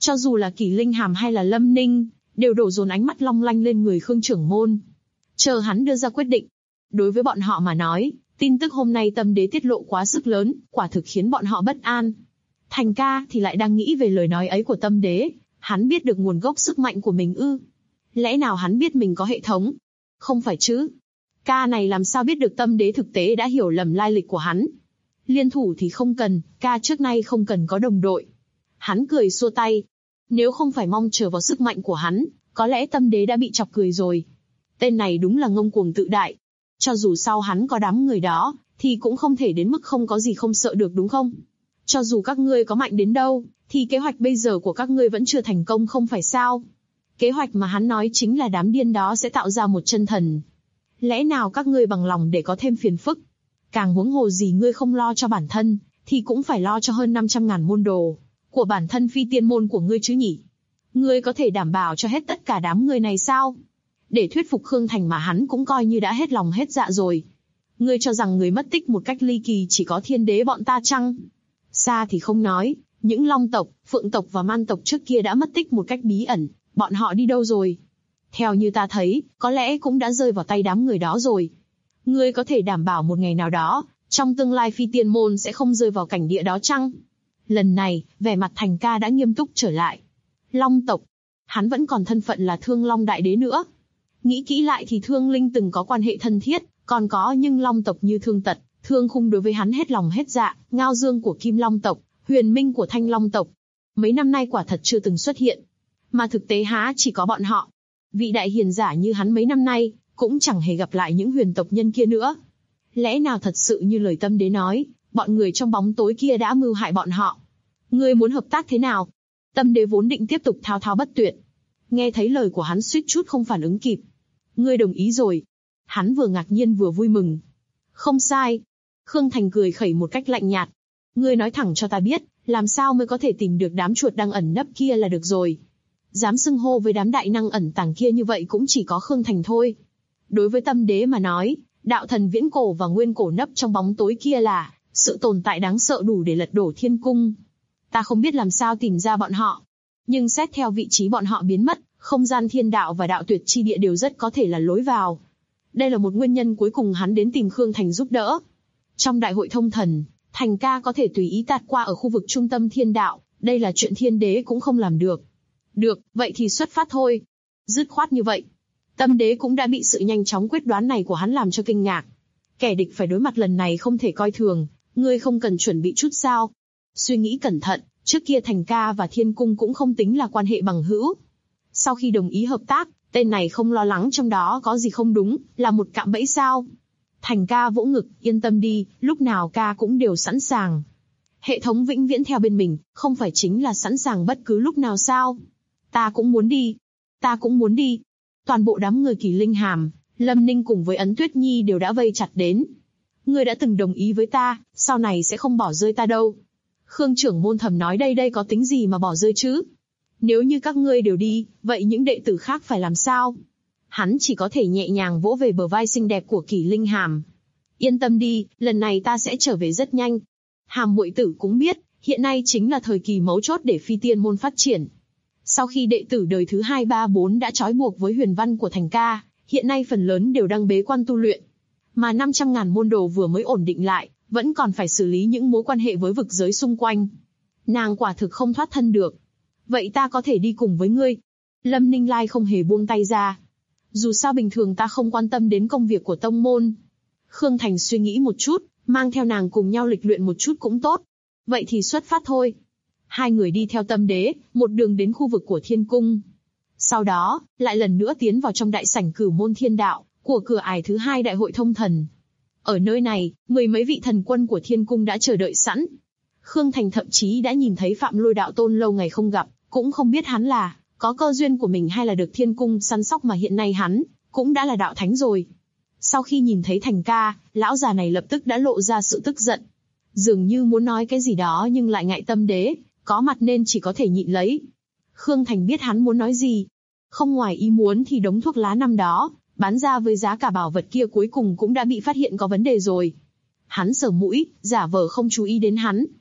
Cho dù là Kỷ Linh Hàm hay là Lâm Ninh, đều đổ dồn ánh mắt long lanh lên người Khương trưởng môn. Chờ hắn đưa ra quyết định. Đối với bọn họ mà nói, tin tức hôm nay Tâm Đế tiết lộ quá sức lớn, quả thực khiến bọn họ bất an. Thành ca thì lại đang nghĩ về lời nói ấy của Tâm Đế, hắn biết được nguồn gốc sức mạnh của mình ư? Lẽ nào hắn biết mình có hệ thống? Không phải chứ? Ca này làm sao biết được Tâm Đế thực tế đã hiểu lầm lai lịch của hắn? Liên thủ thì không cần, ca trước nay không cần có đồng đội. Hắn cười xua tay. Nếu không phải mong chờ vào sức mạnh của hắn, có lẽ Tâm Đế đã bị chọc cười rồi. Tên này đúng là ngông cuồng tự đại. Cho dù sau hắn có đám người đó, thì cũng không thể đến mức không có gì không sợ được đúng không? Cho dù các ngươi có mạnh đến đâu, thì kế hoạch bây giờ của các ngươi vẫn chưa thành công không phải sao? Kế hoạch mà hắn nói chính là đám điên đó sẽ tạo ra một chân thần. Lẽ nào các ngươi bằng lòng để có thêm phiền phức? Càng huống hồ gì ngươi không lo cho bản thân, thì cũng phải lo cho hơn 500.000 môn đồ của bản thân phi tiên môn của ngươi chứ nhỉ? Ngươi có thể đảm bảo cho hết tất cả đám người này sao? Để thuyết phục Khương Thành mà hắn cũng coi như đã hết lòng hết dạ rồi. Ngươi cho rằng người mất tích một cách ly kỳ chỉ có Thiên Đế bọn ta chăng? Xa thì không nói, những Long tộc, Phượng tộc và Man tộc trước kia đã mất tích một cách bí ẩn, bọn họ đi đâu rồi? Theo như ta thấy, có lẽ cũng đã rơi vào tay đám người đó rồi. Ngươi có thể đảm bảo một ngày nào đó, trong tương lai phi tiên môn sẽ không rơi vào cảnh địa đó chăng? Lần này, vẻ mặt Thành ca đã nghiêm túc trở lại. Long tộc, hắn vẫn còn thân phận là Thương Long Đại Đế nữa. Nghĩ kỹ lại thì Thương Linh từng có quan hệ thân thiết, còn có nhưng Long tộc như Thương Tật, Thương Khung đối với hắn hết lòng hết dạ, Ngao Dương của Kim Long tộc, Huyền Minh của Thanh Long tộc. Mấy năm nay quả thật chưa từng xuất hiện. Mà thực tế há chỉ có bọn họ. Vị đại hiền giả như hắn mấy năm nay, cũng chẳng hề gặp lại những huyền tộc nhân kia nữa. Lẽ nào thật sự như lời Tâm Đế nói, bọn người trong bóng tối kia đã mưu hại bọn họ? Ngươi muốn hợp tác thế nào? Tâm Đế vốn định tiếp tục thao thao bất tuyệt. Nghe thấy lời của hắn suýt chút không phản ứng kịp. Ngươi đồng ý rồi. Hắn vừa ngạc nhiên vừa vui mừng. Không sai. Khương Thành cười khẩy một cách lạnh nhạt. Ngươi nói thẳng cho ta biết, làm sao mới có thể tìm được đám chuột đang ẩn nấp kia là được rồi. Dám xưng hô với đám đại năng ẩn tàng kia như vậy cũng chỉ có Khương Thành thôi. Đối với Tâm Đế mà nói, đạo thần viễn cổ và nguyên cổ nấp trong bóng tối kia là sự tồn tại đáng sợ đủ để lật đổ thiên cung. Ta không biết làm sao tìm ra bọn họ. Nhưng xét theo vị trí bọn họ biến mất, không gian thiên đạo và đạo tuyệt chi địa đều rất có thể là lối vào. Đây là một nguyên nhân cuối cùng hắn đến tìm Khương Thành giúp đỡ. Trong đại hội thông thần, Thành ca có thể tùy ý tạt qua ở khu vực trung tâm thiên đạo, đây là chuyện Thiên Đế cũng không làm được. Được, vậy thì xuất phát thôi. Dứt khoát như vậy. Tâm Đế cũng đã bị sự nhanh chóng quyết đoán này của hắn làm cho kinh ngạc. Kẻ địch phải đối mặt lần này không thể coi thường, ngươi không cần chuẩn bị chút sao? Suy nghĩ cẩn thận, trước kia Thành ca và Thiên Cung cũng không tính là quan hệ bằng hữu. Sau khi đồng ý hợp tác, tên này không lo lắng trong đó có gì không đúng, là một cạm bẫy sao? Thành ca vỗ ngực, yên tâm đi, lúc nào ca cũng đều sẵn sàng. Hệ thống vĩnh viễn theo bên mình, không phải chính là sẵn sàng bất cứ lúc nào sao? Ta cũng muốn đi. Ta cũng muốn đi. Toàn bộ đám người Kỷ Linh Hàm, Lâm Ninh cùng với Ấn Tuyết Nhi đều đã vây chặt đến. Ngươi đã từng đồng ý với ta, sau này sẽ không bỏ rơi ta đâu. Khương trưởng môn thầm nói đây có tính gì mà bỏ rơi chứ? Nếu như các ngươi đều đi, vậy những đệ tử khác phải làm sao? Hắn chỉ có thể nhẹ nhàng vỗ về bờ vai xinh đẹp của Kỷ Linh Hàm. Yên tâm đi, lần này ta sẽ trở về rất nhanh. Hàm muội tử cũng biết, hiện nay chính là thời kỳ mấu chốt để phi tiên môn phát triển. Sau khi đệ tử đời thứ 2, 3, 4 đã trói buộc với huyền văn của Thành ca, hiện nay phần lớn đều đang bế quan tu luyện. Mà 500.000 môn đồ vừa mới ổn định lại, vẫn còn phải xử lý những mối quan hệ với vực giới xung quanh. Nàng quả thực không thoát thân được. Vậy ta có thể đi cùng với ngươi. Lâm Ninh Lai không hề buông tay ra. Dù sao bình thường ta không quan tâm đến công việc của tông môn. Khương Thành suy nghĩ một chút, mang theo nàng cùng nhau lịch luyện một chút cũng tốt. Vậy thì xuất phát thôi. Hai người đi theo Tâm Đế, một đường đến khu vực của Thiên Cung. Sau đó, lại lần nữa tiến vào trong đại sảnh Cửu Môn Thiên Đạo, của cửa ải thứ 2 đại hội thông thần. Ở nơi này, mười mấy vị thần quân của Thiên Cung đã chờ đợi sẵn. Khương Thành thậm chí đã nhìn thấy Phạm Lôi đạo tôn lâu ngày không gặp, cũng không biết hắn là có cơ duyên của mình hay là được Thiên Cung săn sóc mà hiện nay hắn cũng đã là đạo thánh rồi. Sau khi nhìn thấy Thành ca, lão già này lập tức đã lộ ra sự tức giận. Dường như muốn nói cái gì đó nhưng lại ngại Tâm Đế, có mặt nên chỉ có thể nhịn lấy. Khương Thành biết hắn muốn nói gì. Không ngoài ý muốn thì đống thuốc lá năm đó, bán ra với giá cả bảo vật kia cuối cùng cũng đã bị phát hiện có vấn đề rồi. Hắn sờ mũi, giả vờ không chú ý đến hắn.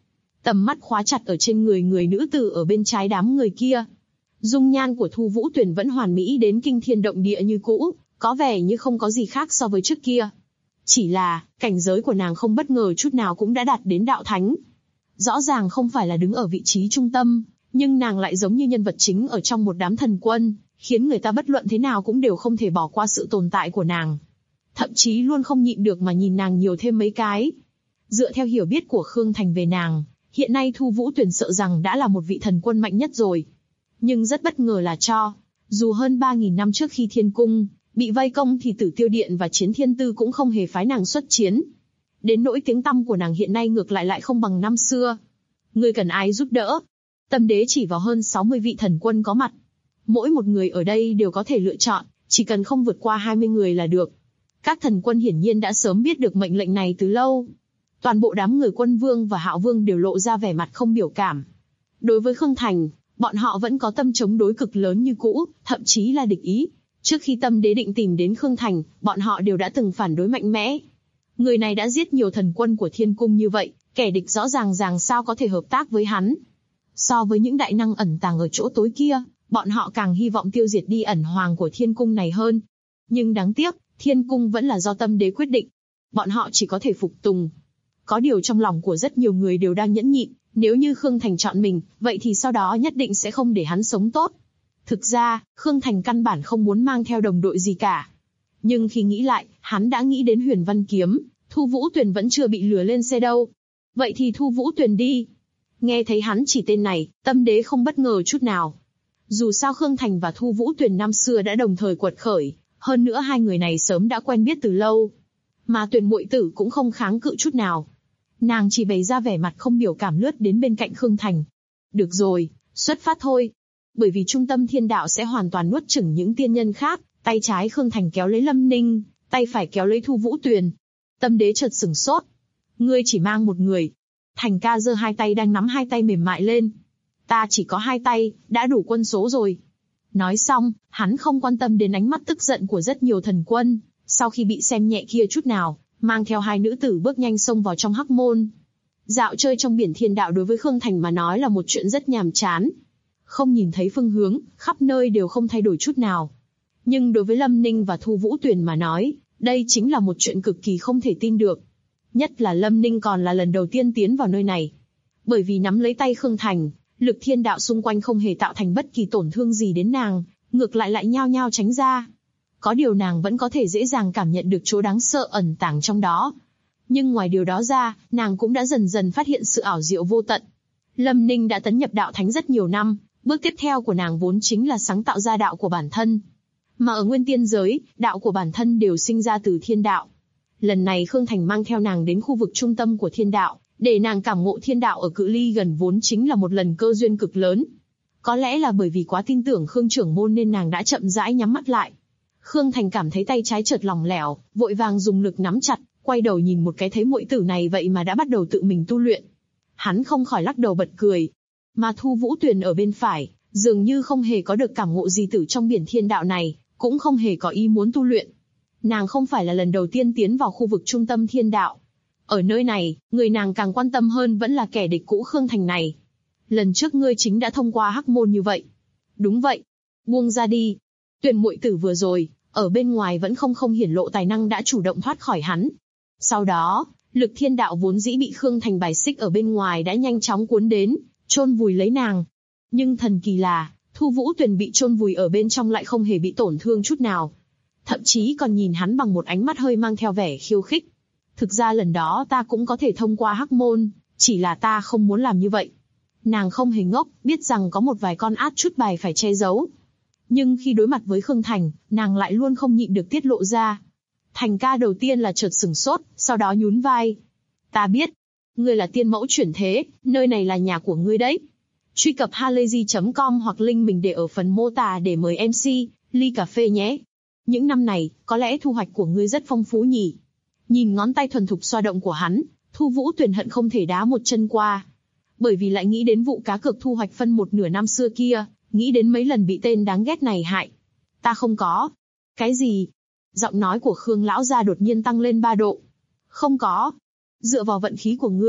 tầm mắt khóa chặt ở trên người nữ tử ở bên trái đám người kia. Dung nhan của Thu Vũ Tuyền vẫn hoàn mỹ đến kinh thiên động địa như cũ, có vẻ như không có gì khác so với trước kia. Chỉ là, cảnh giới của nàng không bất ngờ chút nào cũng đã đạt đến đạo thánh. Rõ ràng không phải là đứng ở vị trí trung tâm, nhưng nàng lại giống như nhân vật chính ở trong một đám thần quân, khiến người ta bất luận thế nào cũng đều không thể bỏ qua sự tồn tại của nàng. Thậm chí luôn không nhịn được mà nhìn nàng nhiều thêm mấy cái. Dựa theo hiểu biết của Khương Thành về nàng, hiện nay Thu Vũ Tuyền sợ rằng đã là một vị thần quân mạnh nhất rồi. Nhưng rất bất ngờ là dù hơn 3.000 năm trước khi Thiên Cung bị vây công thì Tử Tiêu Điện và Chiến Thiên Tư cũng không hề phái nàng xuất chiến. Đến nỗi tiếng tăm của nàng hiện nay ngược lại không bằng năm xưa. Ngươi cần ai giúp đỡ? Tâm Đế chỉ vào hơn 60 vị thần quân có mặt. Mỗi một người ở đây đều có thể lựa chọn, chỉ cần không vượt qua 20 người là được. Các thần quân hiển nhiên đã sớm biết được mệnh lệnh này từ lâu. Toàn bộ đám người Quân Vương và Hạo Vương đều lộ ra vẻ mặt không biểu cảm. Đối với Khương Thành, bọn họ vẫn có tâm chống đối cực lớn như cũ, thậm chí là địch ý. Trước khi Tâm Đế định tìm đến Khương Thành, bọn họ đều đã từng phản đối mạnh mẽ. Người này đã giết nhiều thần quân của Thiên Cung như vậy, kẻ địch rõ ràng sao có thể hợp tác với hắn. So với những đại năng ẩn tàng ở chỗ tối kia, bọn họ càng hy vọng tiêu diệt đi ẩn hoàng của Thiên Cung này hơn. Nhưng đáng tiếc, Thiên Cung vẫn là do Tâm Đế quyết định. Bọn họ chỉ có thể phục tùng. Có điều trong lòng của rất nhiều người đều đang nhẫn nhịn, nếu như Khương Thành chọn mình, vậy thì sau đó nhất định sẽ không để hắn sống tốt. Thực ra, Khương Thành căn bản không muốn mang theo đồng đội gì cả. Nhưng khi nghĩ lại, hắn đã nghĩ đến Huyền Văn Kiếm, Thu Vũ Tuyền vẫn chưa bị lừa lên xe đâu. Vậy thì Thu Vũ Tuyền đi. Nghe thấy hắn chỉ tên này, Tâm Đế không bất ngờ chút nào. Dù sao Khương Thành và Thu Vũ Tuyền năm xưa đã đồng thời quật khởi, hơn nữa hai người này sớm đã quen biết từ lâu. Mà Tuyền muội tử cũng không kháng cự chút nào. Nàng chỉ bày ra vẻ mặt không biểu cảm lướt đến bên cạnh Khương Thành. Được rồi, xuất phát thôi. Bởi vì trung tâm thiên đạo sẽ hoàn toàn nuốt chửng những tiên nhân khác, tay trái Khương Thành kéo lấy Lâm Ninh, tay phải kéo lấy Thu Vũ Tuyền. Tâm Đế chợt sửng sốt. Ngươi chỉ mang một người. Thành ca giơ hai tay đang nắm hai tay mềm mại lên. Ta chỉ có hai tay, đã đủ quân số rồi. Nói xong, hắn không quan tâm đến ánh mắt tức giận của rất nhiều thần quân, sau khi bị xem nhẹ kia chút nào, mang theo hai nữ tử bước nhanh xông vào trong Hắc Môn. Dạo chơi trong biển thiên đạo đối với Khương Thành mà nói là một chuyện rất nhàm chán. Không nhìn thấy phương hướng, khắp nơi đều không thay đổi chút nào. Nhưng đối với Lâm Ninh và Thu Vũ Tuyền mà nói, đây chính là một chuyện cực kỳ không thể tin được. Nhất là Lâm Ninh còn là lần đầu tiên tiến vào nơi này. Bởi vì nắm lấy tay Khương Thành, lực thiên đạo xung quanh không hề tạo thành bất kỳ tổn thương gì đến nàng, ngược lại nhao nhao tránh ra. Có điều nàng vẫn có thể dễ dàng cảm nhận được chỗ đáng sợ ẩn tàng trong đó. Nhưng ngoài điều đó ra, nàng cũng đã dần dần phát hiện sự ảo diệu vô tận. Lâm Ninh đã tấn nhập đạo thánh rất nhiều năm, bước tiếp theo của nàng vốn chính là sáng tạo ra đạo của bản thân. Mà ở nguyên tiên giới, đạo của bản thân đều sinh ra từ thiên đạo. Lần này Khương Thành mang theo nàng đến khu vực trung tâm của thiên đạo, để nàng cảm ngộ thiên đạo ở cự ly gần vốn chính là một lần cơ duyên cực lớn. Có lẽ là bởi vì quá tin tưởng Khương trưởng môn nên nàng đã chậm rãi nhắm mắt lại. Khương Thành cảm thấy tay trái chợt lỏng lẻo, vội vàng dùng lực nắm chặt, quay đầu nhìn một cái thấy muội tử này vậy mà đã bắt đầu tự mình tu luyện. Hắn không khỏi lắc đầu bật cười. Mà Thu Vũ Tuyền ở bên phải, dường như không hề có được cảm ngộ gì từ trong biển thiên đạo này, cũng không hề có ý muốn tu luyện. Nàng không phải là lần đầu tiên tiến vào khu vực trung tâm thiên đạo. Ở nơi này, người nàng càng quan tâm hơn vẫn là kẻ địch cũ Khương Thành này. Lần trước ngươi chính đã thông qua Hắc Môn như vậy. Đúng vậy. Buông ra đi. Tuyền muội tử vừa rồi, ở bên ngoài vẫn không hiển lộ tài năng đã chủ động thoát khỏi hắn. Sau đó, lực thiên đạo vốn dĩ bị Khương Thành bài xích ở bên ngoài đã nhanh chóng cuốn đến, chôn vùi lấy nàng. Nhưng thần kỳ là, Thu Vũ Tuyền bị chôn vùi ở bên trong lại không hề bị tổn thương chút nào. Thậm chí còn nhìn hắn bằng một ánh mắt hơi mang theo vẻ khiêu khích. Thực ra lần đó ta cũng có thể thông qua Hắc Môn, chỉ là ta không muốn làm như vậy. Nàng không hề ngốc, biết rằng có một vài con át chút bài phải che giấu. Nhưng khi đối mặt với Khương Thành, nàng lại luôn không nhịn được tiết lộ ra. Thành ca đầu tiên là chợt sửng sốt, sau đó nhún vai. Ta biết, ngươi là tiên mẫu chuyển thế, nơi này là nhà của ngươi đấy. Truy cập halayzi.com hoặc link mình để ở phần mô tả để mời MC, ly cà phê nhé. Những năm này, có lẽ thu hoạch của ngươi rất phong phú nhỉ. Nhìn ngón tay thuần thục xoa động của hắn, Thu Vũ Tuyền hận không thể đá một chân qua. Bởi vì lại nghĩ đến vụ cá cược thu hoạch phân một nửa năm xưa kia, nghĩ đến mấy lần bị tên đáng ghét này hại. Ta không có. Cái gì? Giọng nói của Khương lão gia đột nhiên tăng lên 3 độ. Không có. Dựa vào vận khí của ngươi,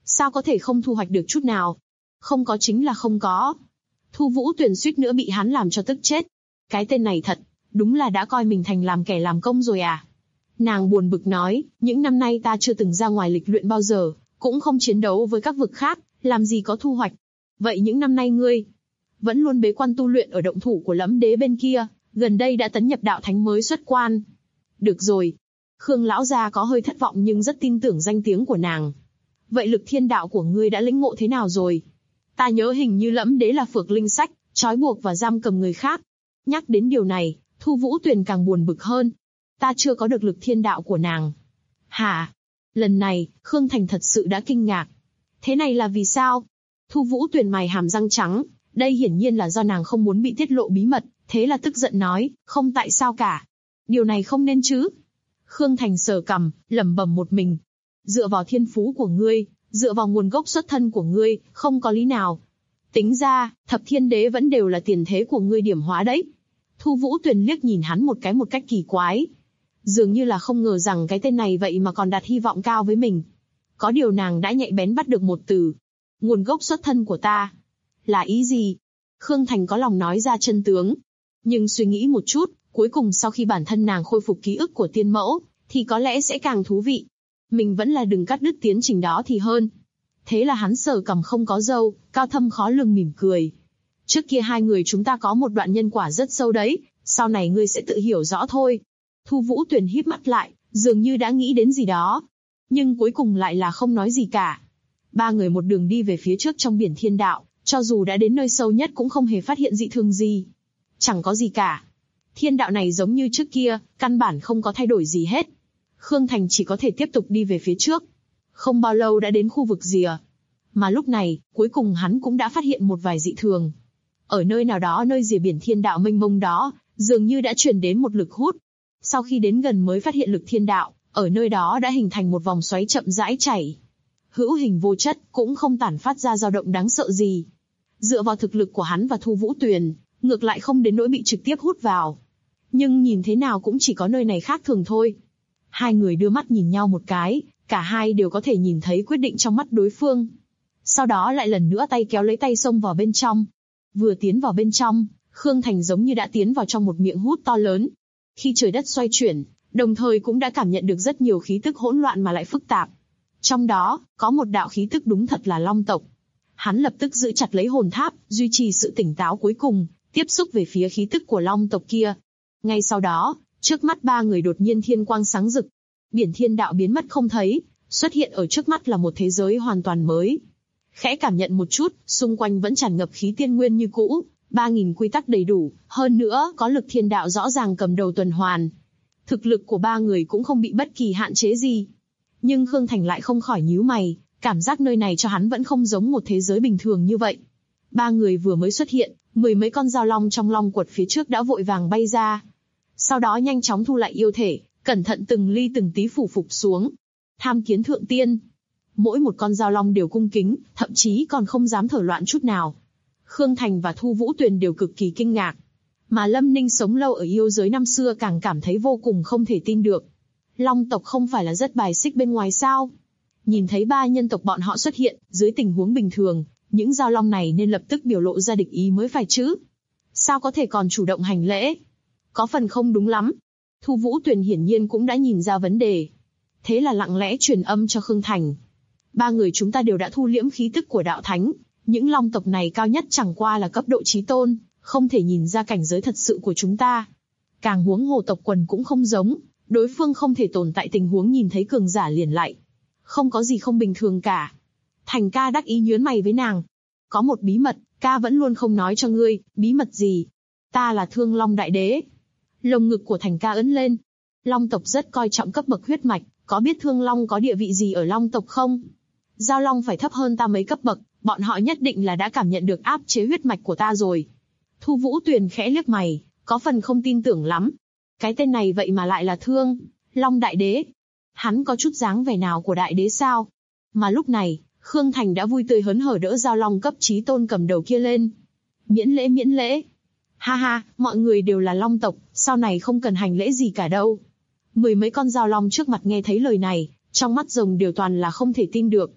Sao có thể không thu hoạch được chút nào? Không có chính là không có. Thu Vũ Tuyền suýt nữa bị hắn làm cho tức chết. Cái tên này thật, đúng là đã coi mình thành làm kẻ làm công rồi à? Nàng buồn bực nói, những năm nay ta chưa từng ra ngoài lịch luyện bao giờ, cũng không chiến đấu với các vực khác, làm gì có thu hoạch. Vậy những năm nay ngươi vẫn luôn bế quan tu luyện ở động thủ của Lẫm Đế bên kia, gần đây đã tấn nhập đạo thánh mới xuất quan. Được rồi. Khương lão gia có hơi thất vọng nhưng rất tin tưởng danh tiếng của nàng. Vậy lực thiên đạo của ngươi đã lĩnh ngộ thế nào rồi? Ta nhớ hình như Lẫm Đế là phược linh sách, trói buộc và giam cầm người khác. Nhắc đến điều này, Thu Vũ Tuyền càng buồn bực hơn. Ta chưa có được lực thiên đạo của nàng. Hả? Lần này, Khương Thành thật sự đã kinh ngạc. Thế này là vì sao? Thu Vũ Tuyền mày hàm răng trắng, đây hiển nhiên là do nàng không muốn bị tiết lộ bí mật, thế là tức giận nói, không tại sao cả. Điều này không nên chứ. Khương Thành sờ cằm, lẩm bẩm một mình. Dựa vào thiên phú của ngươi, dựa vào nguồn gốc xuất thân của ngươi, không có lý nào. Tính ra, Thập Thiên Đế vẫn đều là tiền thế của ngươi điểm hóa đấy. Thu Vũ Tuyền liếc nhìn hắn một cách kỳ quái. Dường như là không ngờ rằng cái tên này vậy mà còn đặt hy vọng cao với mình. Có điều nàng đã nhạy bén bắt được một từ. Nguồn gốc xuất thân của ta. Là ý gì? Khương Thành có lòng nói ra chân tướng. Nhưng suy nghĩ một chút, cuối cùng sau khi bản thân nàng khôi phục ký ức của tiên mẫu, thì có lẽ sẽ càng thú vị. Mình vẫn là đừng cắt đứt tiến trình đó thì hơn. Thế là hắn sờ cằm không có râu, cao thâm khó lường mỉm cười. Trước kia hai người chúng ta có một đoạn nhân quả rất sâu đấy, sau này ngươi sẽ tự hiểu rõ thôi. Thu Vũ Tuyền híp mắt lại, dường như đã nghĩ đến gì đó. Nhưng cuối cùng lại là không nói gì cả. Ba người một đường đi về phía trước trong biển thiên đạo, cho dù đã đến nơi sâu nhất cũng không hề phát hiện dị thường gì. Chẳng có gì cả. Thiên đạo này giống như trước kia, căn bản không có thay đổi gì hết. Khương Thành chỉ có thể tiếp tục đi về phía trước. Không bao lâu đã đến khu vực rìa. Mà lúc này, cuối cùng hắn cũng đã phát hiện một vài dị thường. Ở nơi nào đó nơi rìa biển thiên đạo mênh mông đó, dường như đã truyền đến một lực hút. Sau khi đến gần mới phát hiện lực thiên đạo, ở nơi đó đã hình thành một vòng xoáy chậm rãi chảy. Hữu hình vô chất, cũng không tản phát ra dao động đáng sợ gì. Dựa vào thực lực của hắn và Thu Vũ Tuyền, ngược lại không đến nỗi bị trực tiếp hút vào. Nhưng nhìn thế nào cũng chỉ có nơi này khác thường thôi. Hai người đưa mắt nhìn nhau một cái, cả hai đều có thể nhìn thấy quyết định trong mắt đối phương. Sau đó lại lần nữa tay kéo lấy tay xông vào bên trong. Vừa tiến vào bên trong, Khương Thành giống như đã tiến vào trong một miệng hút to lớn. Khi trời đất xoay chuyển, đồng thời cũng đã cảm nhận được rất nhiều khí tức hỗn loạn mà lại phức tạp. Trong đó, có một đạo khí tức đúng thật là Long tộc. Hắn lập tức giữ chặt lấy hồn tháp, duy trì sự tỉnh táo cuối cùng, tiếp xúc về phía khí tức của Long tộc kia. Ngay sau đó, trước mắt ba người đột nhiên thiên quang sáng rực. Biển thiên đạo biến mất không thấy, xuất hiện ở trước mắt là một thế giới hoàn toàn mới. Khẽ cảm nhận một chút, xung quanh vẫn tràn ngập khí tiên nguyên như cũ, 3.000 quy tắc đầy đủ, hơn nữa có lực thiên đạo rõ ràng cầm đầu tuần hoàn. Thực lực của ba người cũng không bị bất kỳ hạn chế gì. Nhưng Khương Thành lại không khỏi nhíu mày, cảm giác nơi này cho hắn vẫn không giống một thế giới bình thường như vậy. Ba người vừa mới xuất hiện, 10 mấy con dao long trong long quật phía trước đã vội vàng bay ra. Sau đó nhanh chóng thu lại yêu thể, cẩn thận từng ly từng tí phủ phục xuống. Tham kiến thượng tiên. Mỗi một con dao long đều cung kính, thậm chí còn không dám thở loạn chút nào. Khương Thành và Thu Vũ Tuyền đều cực kỳ kinh ngạc. Mà Lâm Ninh sống lâu ở yêu giới năm xưa càng cảm thấy vô cùng không thể tin được. Long tộc không phải là rất bài xích bên ngoài sao? Nhìn thấy ba nhân tộc bọn họ xuất hiện, dưới tình huống bình thường, những dao long này nên lập tức biểu lộ ra địch ý mới phải chứ. Sao có thể còn chủ động hành lễ? Có phần không đúng lắm. Thu Vũ Tuyền hiển nhiên cũng đã nhìn ra vấn đề. Thế là lặng lẽ truyền âm cho Khương Thành. Ba người chúng ta đều đã thu liễm khí tức của đạo thánh. Những long tộc này cao nhất chẳng qua là cấp độ chí tôn, không thể nhìn ra cảnh giới thật sự của chúng ta. Càng huống hồ tộc quần cũng không giống, đối phương không thể tồn tại tình huống nhìn thấy cường giả liền lại. Không có gì không bình thường cả. Thành ca đắc ý nhướng mày với nàng. Có một bí mật, ca vẫn luôn không nói cho ngươi, bí mật gì? Ta là Thương Long Đại Đế. Lồng ngực của Thành ca ấn lên. Long tộc rất coi trọng cấp bậc huyết mạch, có biết Thương Long có địa vị gì ở Long tộc không? Giao Long phải thấp hơn ta mấy cấp bậc, bọn họ nhất định là đã cảm nhận được áp chế huyết mạch của ta rồi. Thu Vũ Tuyền khẽ liếc mày, có phần không tin tưởng lắm. Cái tên này vậy mà lại là Thương Long Đại Đế. Hắn có chút dáng vẻ nào của Đại Đế sao? Mà lúc này, Khương Thành đã vui tươi hớn hở đỡ Giao Long cấp chí tôn cầm đầu kia lên. Miễn lễ miễn lễ. Ha ha, mọi người đều là Long tộc, sau này không cần hành lễ gì cả đâu. 10 mấy con Giao Long trước mặt nghe thấy lời này, trong mắt rồng đều toàn là không thể tin được.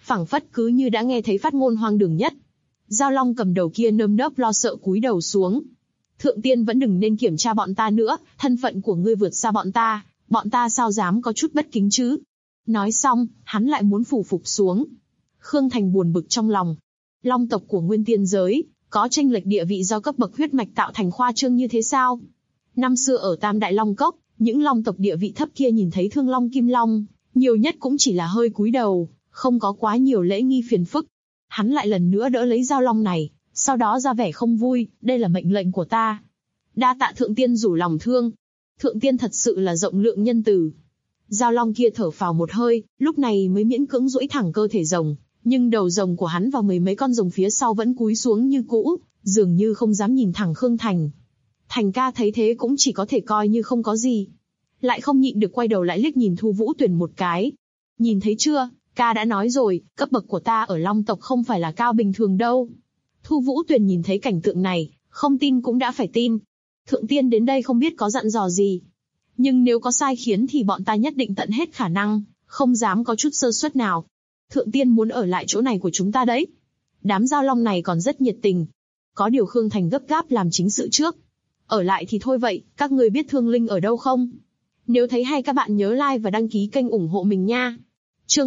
phảng phất cứ như đã nghe thấy phát ngôn hoang đường nhất. Giao Long cầm đầu kia nơm nớp lo sợ cúi đầu xuống. Thượng tiên vẫn đừng nên kiểm tra bọn ta nữa, thân phận của ngươi vượt xa bọn ta sao dám có chút bất kính chứ. Nói xong, hắn lại muốn phủ phục xuống. Khương Thành buồn bực trong lòng. Long tộc của Nguyên Tiên giới, có tranh lệch địa vị do cấp bậc huyết mạch tạo thành khoa trương như thế sao? Năm xưa ở Tam Đại Long Cốc, những long tộc địa vị thấp kia nhìn thấy Thương Long Kim Long, nhiều nhất cũng chỉ là hơi cúi đầu, không có quá nhiều lễ nghi phiền phức. Hắn lại lần nữa đỡ lấy Giao Long này, sau đó ra vẻ không vui, đây là mệnh lệnh của ta. Đa tạ thượng tiên rủ lòng thương. Thượng tiên thật sự là rộng lượng nhân từ. Giao Long kia thở phào một hơi, lúc này mới miễn cưỡng duỗi thẳng cơ thể rồng, nhưng đầu rồng của hắn và mười mấy con rồng phía sau vẫn cúi xuống như cũ, dường như không dám nhìn thẳng Khương Thành. Thành ca thấy thế cũng chỉ có thể coi như không có gì. Lại không nhịn được quay đầu lại liếc nhìn Thu Vũ Tuyền một cái. Nhìn thấy chưa, ca đã nói rồi, cấp bậc của ta ở Long tộc không phải là cao bình thường đâu. Thu Vũ Tuyền nhìn thấy cảnh tượng này, không tin cũng đã phải tin. Thượng tiên đến đây không biết có dặn dò gì. Nhưng nếu có sai khiến thì bọn ta nhất định tận hết khả năng, không dám có chút sơ suất nào. Thượng tiên muốn ở lại chỗ này của chúng ta đấy. Đám Giao Long này còn rất nhiệt tình. Có điều Khương Thành gấp gáp làm chính sự trước. Ở lại thì thôi vậy, các người biết Thương Linh ở đâu không? Nếu thấy hay các bạn nhớ like và đăng ký kênh ủng hộ mình nha. Chương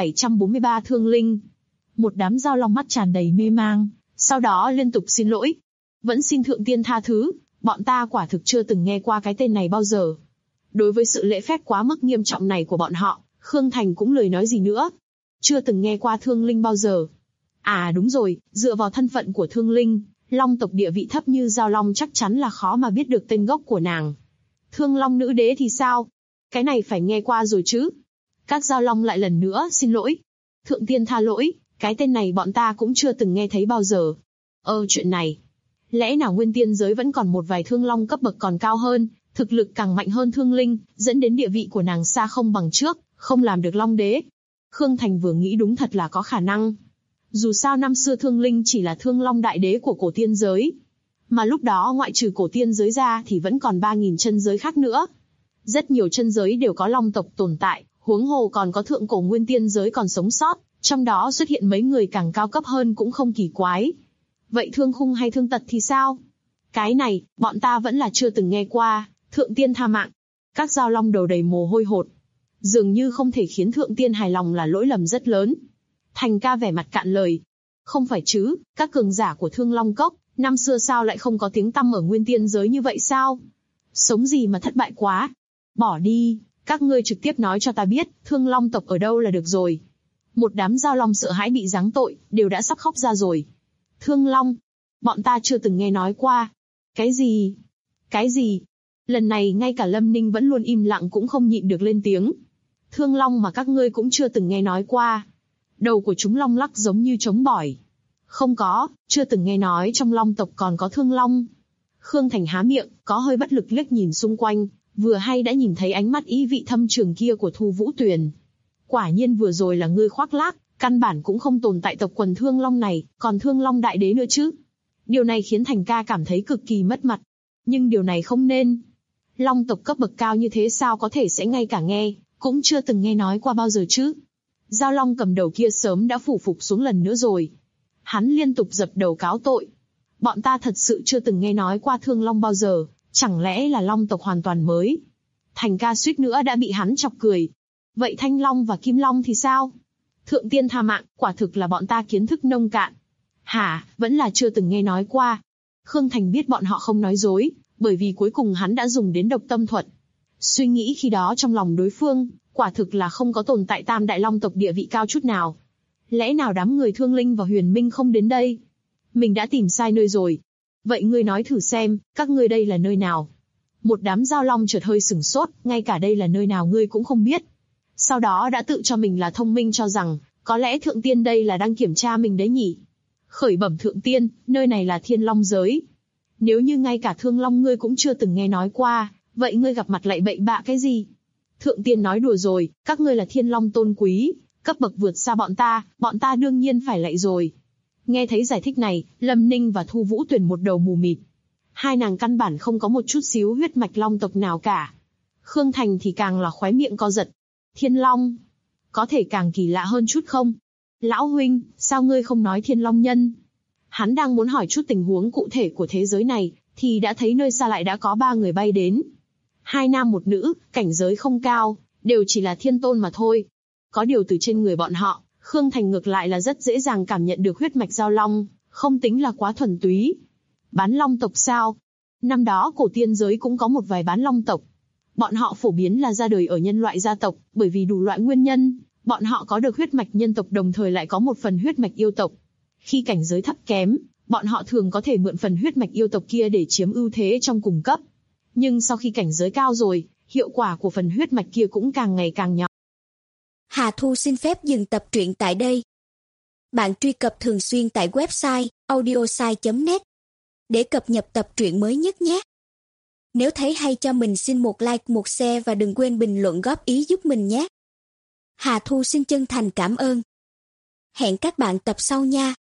1743 Thương Linh. Một đám Giao Long mắt tràn đầy mê mang, sau đó liên tục xin lỗi. Vẫn xin thượng tiên tha thứ, bọn ta quả thực chưa từng nghe qua cái tên này bao giờ. Đối với sự lễ phép quá mức nghiêm trọng này của bọn họ, Khương Thành cũng lười nói gì nữa. Chưa từng nghe qua Thương Linh bao giờ. À đúng rồi, dựa vào thân phận của Thương Linh, Long tộc địa vị thấp như Giao Long chắc chắn là khó mà biết được tên gốc của nàng. Thương Long nữ đế thì sao? Cái này phải nghe qua rồi chứ. Các Giao Long lại lần nữa xin lỗi. Thượng tiên tha lỗi, cái tên này bọn ta cũng chưa từng nghe thấy bao giờ. Chuyện này. Lẽ nào Nguyên Tiên giới vẫn còn một vài Thương Long cấp bậc còn cao hơn, thực lực càng mạnh hơn Thương Linh, dẫn đến địa vị của nàng xa không bằng trước, không làm được Long đế. Khương Thành vừa nghĩ đúng thật là có khả năng. Dù sao năm xưa Thương Linh chỉ là Thương Long đại đế của cổ tiên giới. Mà lúc đó ngoại trừ cổ tiên giới ra thì vẫn còn 3.000 chân giới khác nữa. Rất nhiều chân giới đều có Long tộc tồn tại, huống hồ còn có thượng cổ Nguyên Tiên giới còn sống sót, trong đó xuất hiện mấy người càng cao cấp hơn cũng không kỳ quái. Vậy Thương Khung hay Thương Tật thì sao? Cái này, bọn ta vẫn là chưa từng nghe qua, thượng tiên tha mạng. Các Giao Long đầu đầy mồ hôi hột. Dường như không thể khiến thượng tiên hài lòng là lỗi lầm rất lớn. Thành ca vẻ mặt cạn lời. Không phải chứ, các cường giả của Thương Long Cốc, năm xưa sao lại không có tiếng tăm ở Nguyên Tiên giới như vậy sao? Sống gì mà thất bại quá. Bỏ đi, các ngươi trực tiếp nói cho ta biết, Thương Long tộc ở đâu là được rồi. Một đám Giao Long sợ hãi bị giáng tội, đều đã sắp khóc ra rồi. Thương Long, bọn ta chưa từng nghe nói qua. Cái gì? Cái gì? Lần này ngay cả Lâm Ninh vẫn luôn im lặng cũng không nhịn được lên tiếng. Thương Long mà các ngươi cũng chưa từng nghe nói qua. Đầu của chúng long lắc giống như trống bỏi. Không có, chưa từng nghe nói trong Long tộc còn có Thương Long. Khương Thành há miệng, có hơi bất lực liếc nhìn xung quanh, vừa hay đã nhìn thấy ánh mắt ý vị thâm trường kia của Thu Vũ Tuyền. Quả nhiên vừa rồi là ngươi khoác lác, căn bản cũng không tồn tại tộc quần Thương Long này, còn Thương Long đại đế nữa chứ. Điều này khiến Thành ca cảm thấy cực kỳ mất mặt. Nhưng điều này không nên. Long tộc cấp bậc cao như thế sao có thể sẽ ngay cả nghe, cũng chưa từng nghe nói qua bao giờ chứ. Giao Long cầm đầu kia sớm đã phủ phục xuống lần nữa rồi. Hắn liên tục dập đầu cáo tội. Bọn ta thật sự chưa từng nghe nói qua Thương Long bao giờ, chẳng lẽ là Long tộc hoàn toàn mới. Thành ca suýt nữa đã bị hắn chọc cười. Vậy Thanh Long và Kim Long thì sao? Thượng tiên tha mạng, quả thực là bọn ta kiến thức nông cạn. Hả, vẫn là chưa từng nghe nói qua. Khương Thành biết bọn họ không nói dối, bởi vì cuối cùng hắn đã dùng đến độc tâm thuật. Suy nghĩ khi đó trong lòng đối phương, quả thực là không có tồn tại Tam Đại Long tộc địa vị cao chút nào. Lẽ nào đám người Thương Linh và Huyền Minh không đến đây? Mình đã tìm sai nơi rồi. Vậy ngươi nói thử xem, các ngươi đây là nơi nào? Một đám Giao Long chợt hơi sửng sốt, ngay cả đây là nơi nào ngươi cũng không biết. Sau đó đã tự cho mình là thông minh cho rằng, có lẽ thượng tiên đây là đang kiểm tra mình đấy nhỉ? Khởi bẩm thượng tiên, nơi này là Thiên Long giới. Nếu như ngay cả Thương Long ngươi cũng chưa từng nghe nói qua, vậy ngươi gặp mặt lại bậy bạ cái gì? Thượng tiên nói đùa rồi, các ngươi là Thiên Long tôn quý, cấp bậc vượt xa bọn ta đương nhiên phải lạy rồi. Nghe thấy giải thích này, Lâm Ninh và Thu Vũ Tuyền một đầu mù mịt. Hai nàng căn bản không có một chút xíu huyết mạch Long tộc nào cả. Khương Thành thì càng là khóe miệng co giật. Thiên Long, có thể càng kỳ lạ hơn chút không? Lão huynh, sao ngươi không nói Thiên Long Nhân? Hắn đang muốn hỏi chút tình huống cụ thể của thế giới này, thì đã thấy nơi xa lại đã có 3 người bay đến. 2 nam 1 nữ, cảnh giới không cao, đều chỉ là thiên tôn mà thôi. Có điều từ trên người bọn họ, Khương Thành ngược lại là rất dễ dàng cảm nhận được huyết mạch giao long, không tính là quá thuần túy. Bán long tộc sao? Năm đó cổ tiên giới cũng có một vài bán long tộc. Bọn họ phổ biến là ra đời ở nhân loại gia tộc, bởi vì đủ loại nguyên nhân, bọn họ có được huyết mạch nhân tộc đồng thời lại có một phần huyết mạch yêu tộc. Khi cảnh giới thấp kém, bọn họ thường có thể mượn phần huyết mạch yêu tộc kia để chiếm ưu thế trong cùng cấp. Nhưng sau khi cảnh giới cao rồi, hiệu quả của phần huyết mạch kia cũng càng ngày càng nhỏ. Hà Thu xin phép dừng tập truyện tại đây. Bạn truy cập thường xuyên tại website audiosai.net để cập nhật tập truyện mới nhất nhé. Nếu thấy hay cho mình xin một like, một share và đừng quên bình luận góp ý giúp mình nhé. Hà Thu xin chân thành cảm ơn. Hẹn các bạn tập sau nha.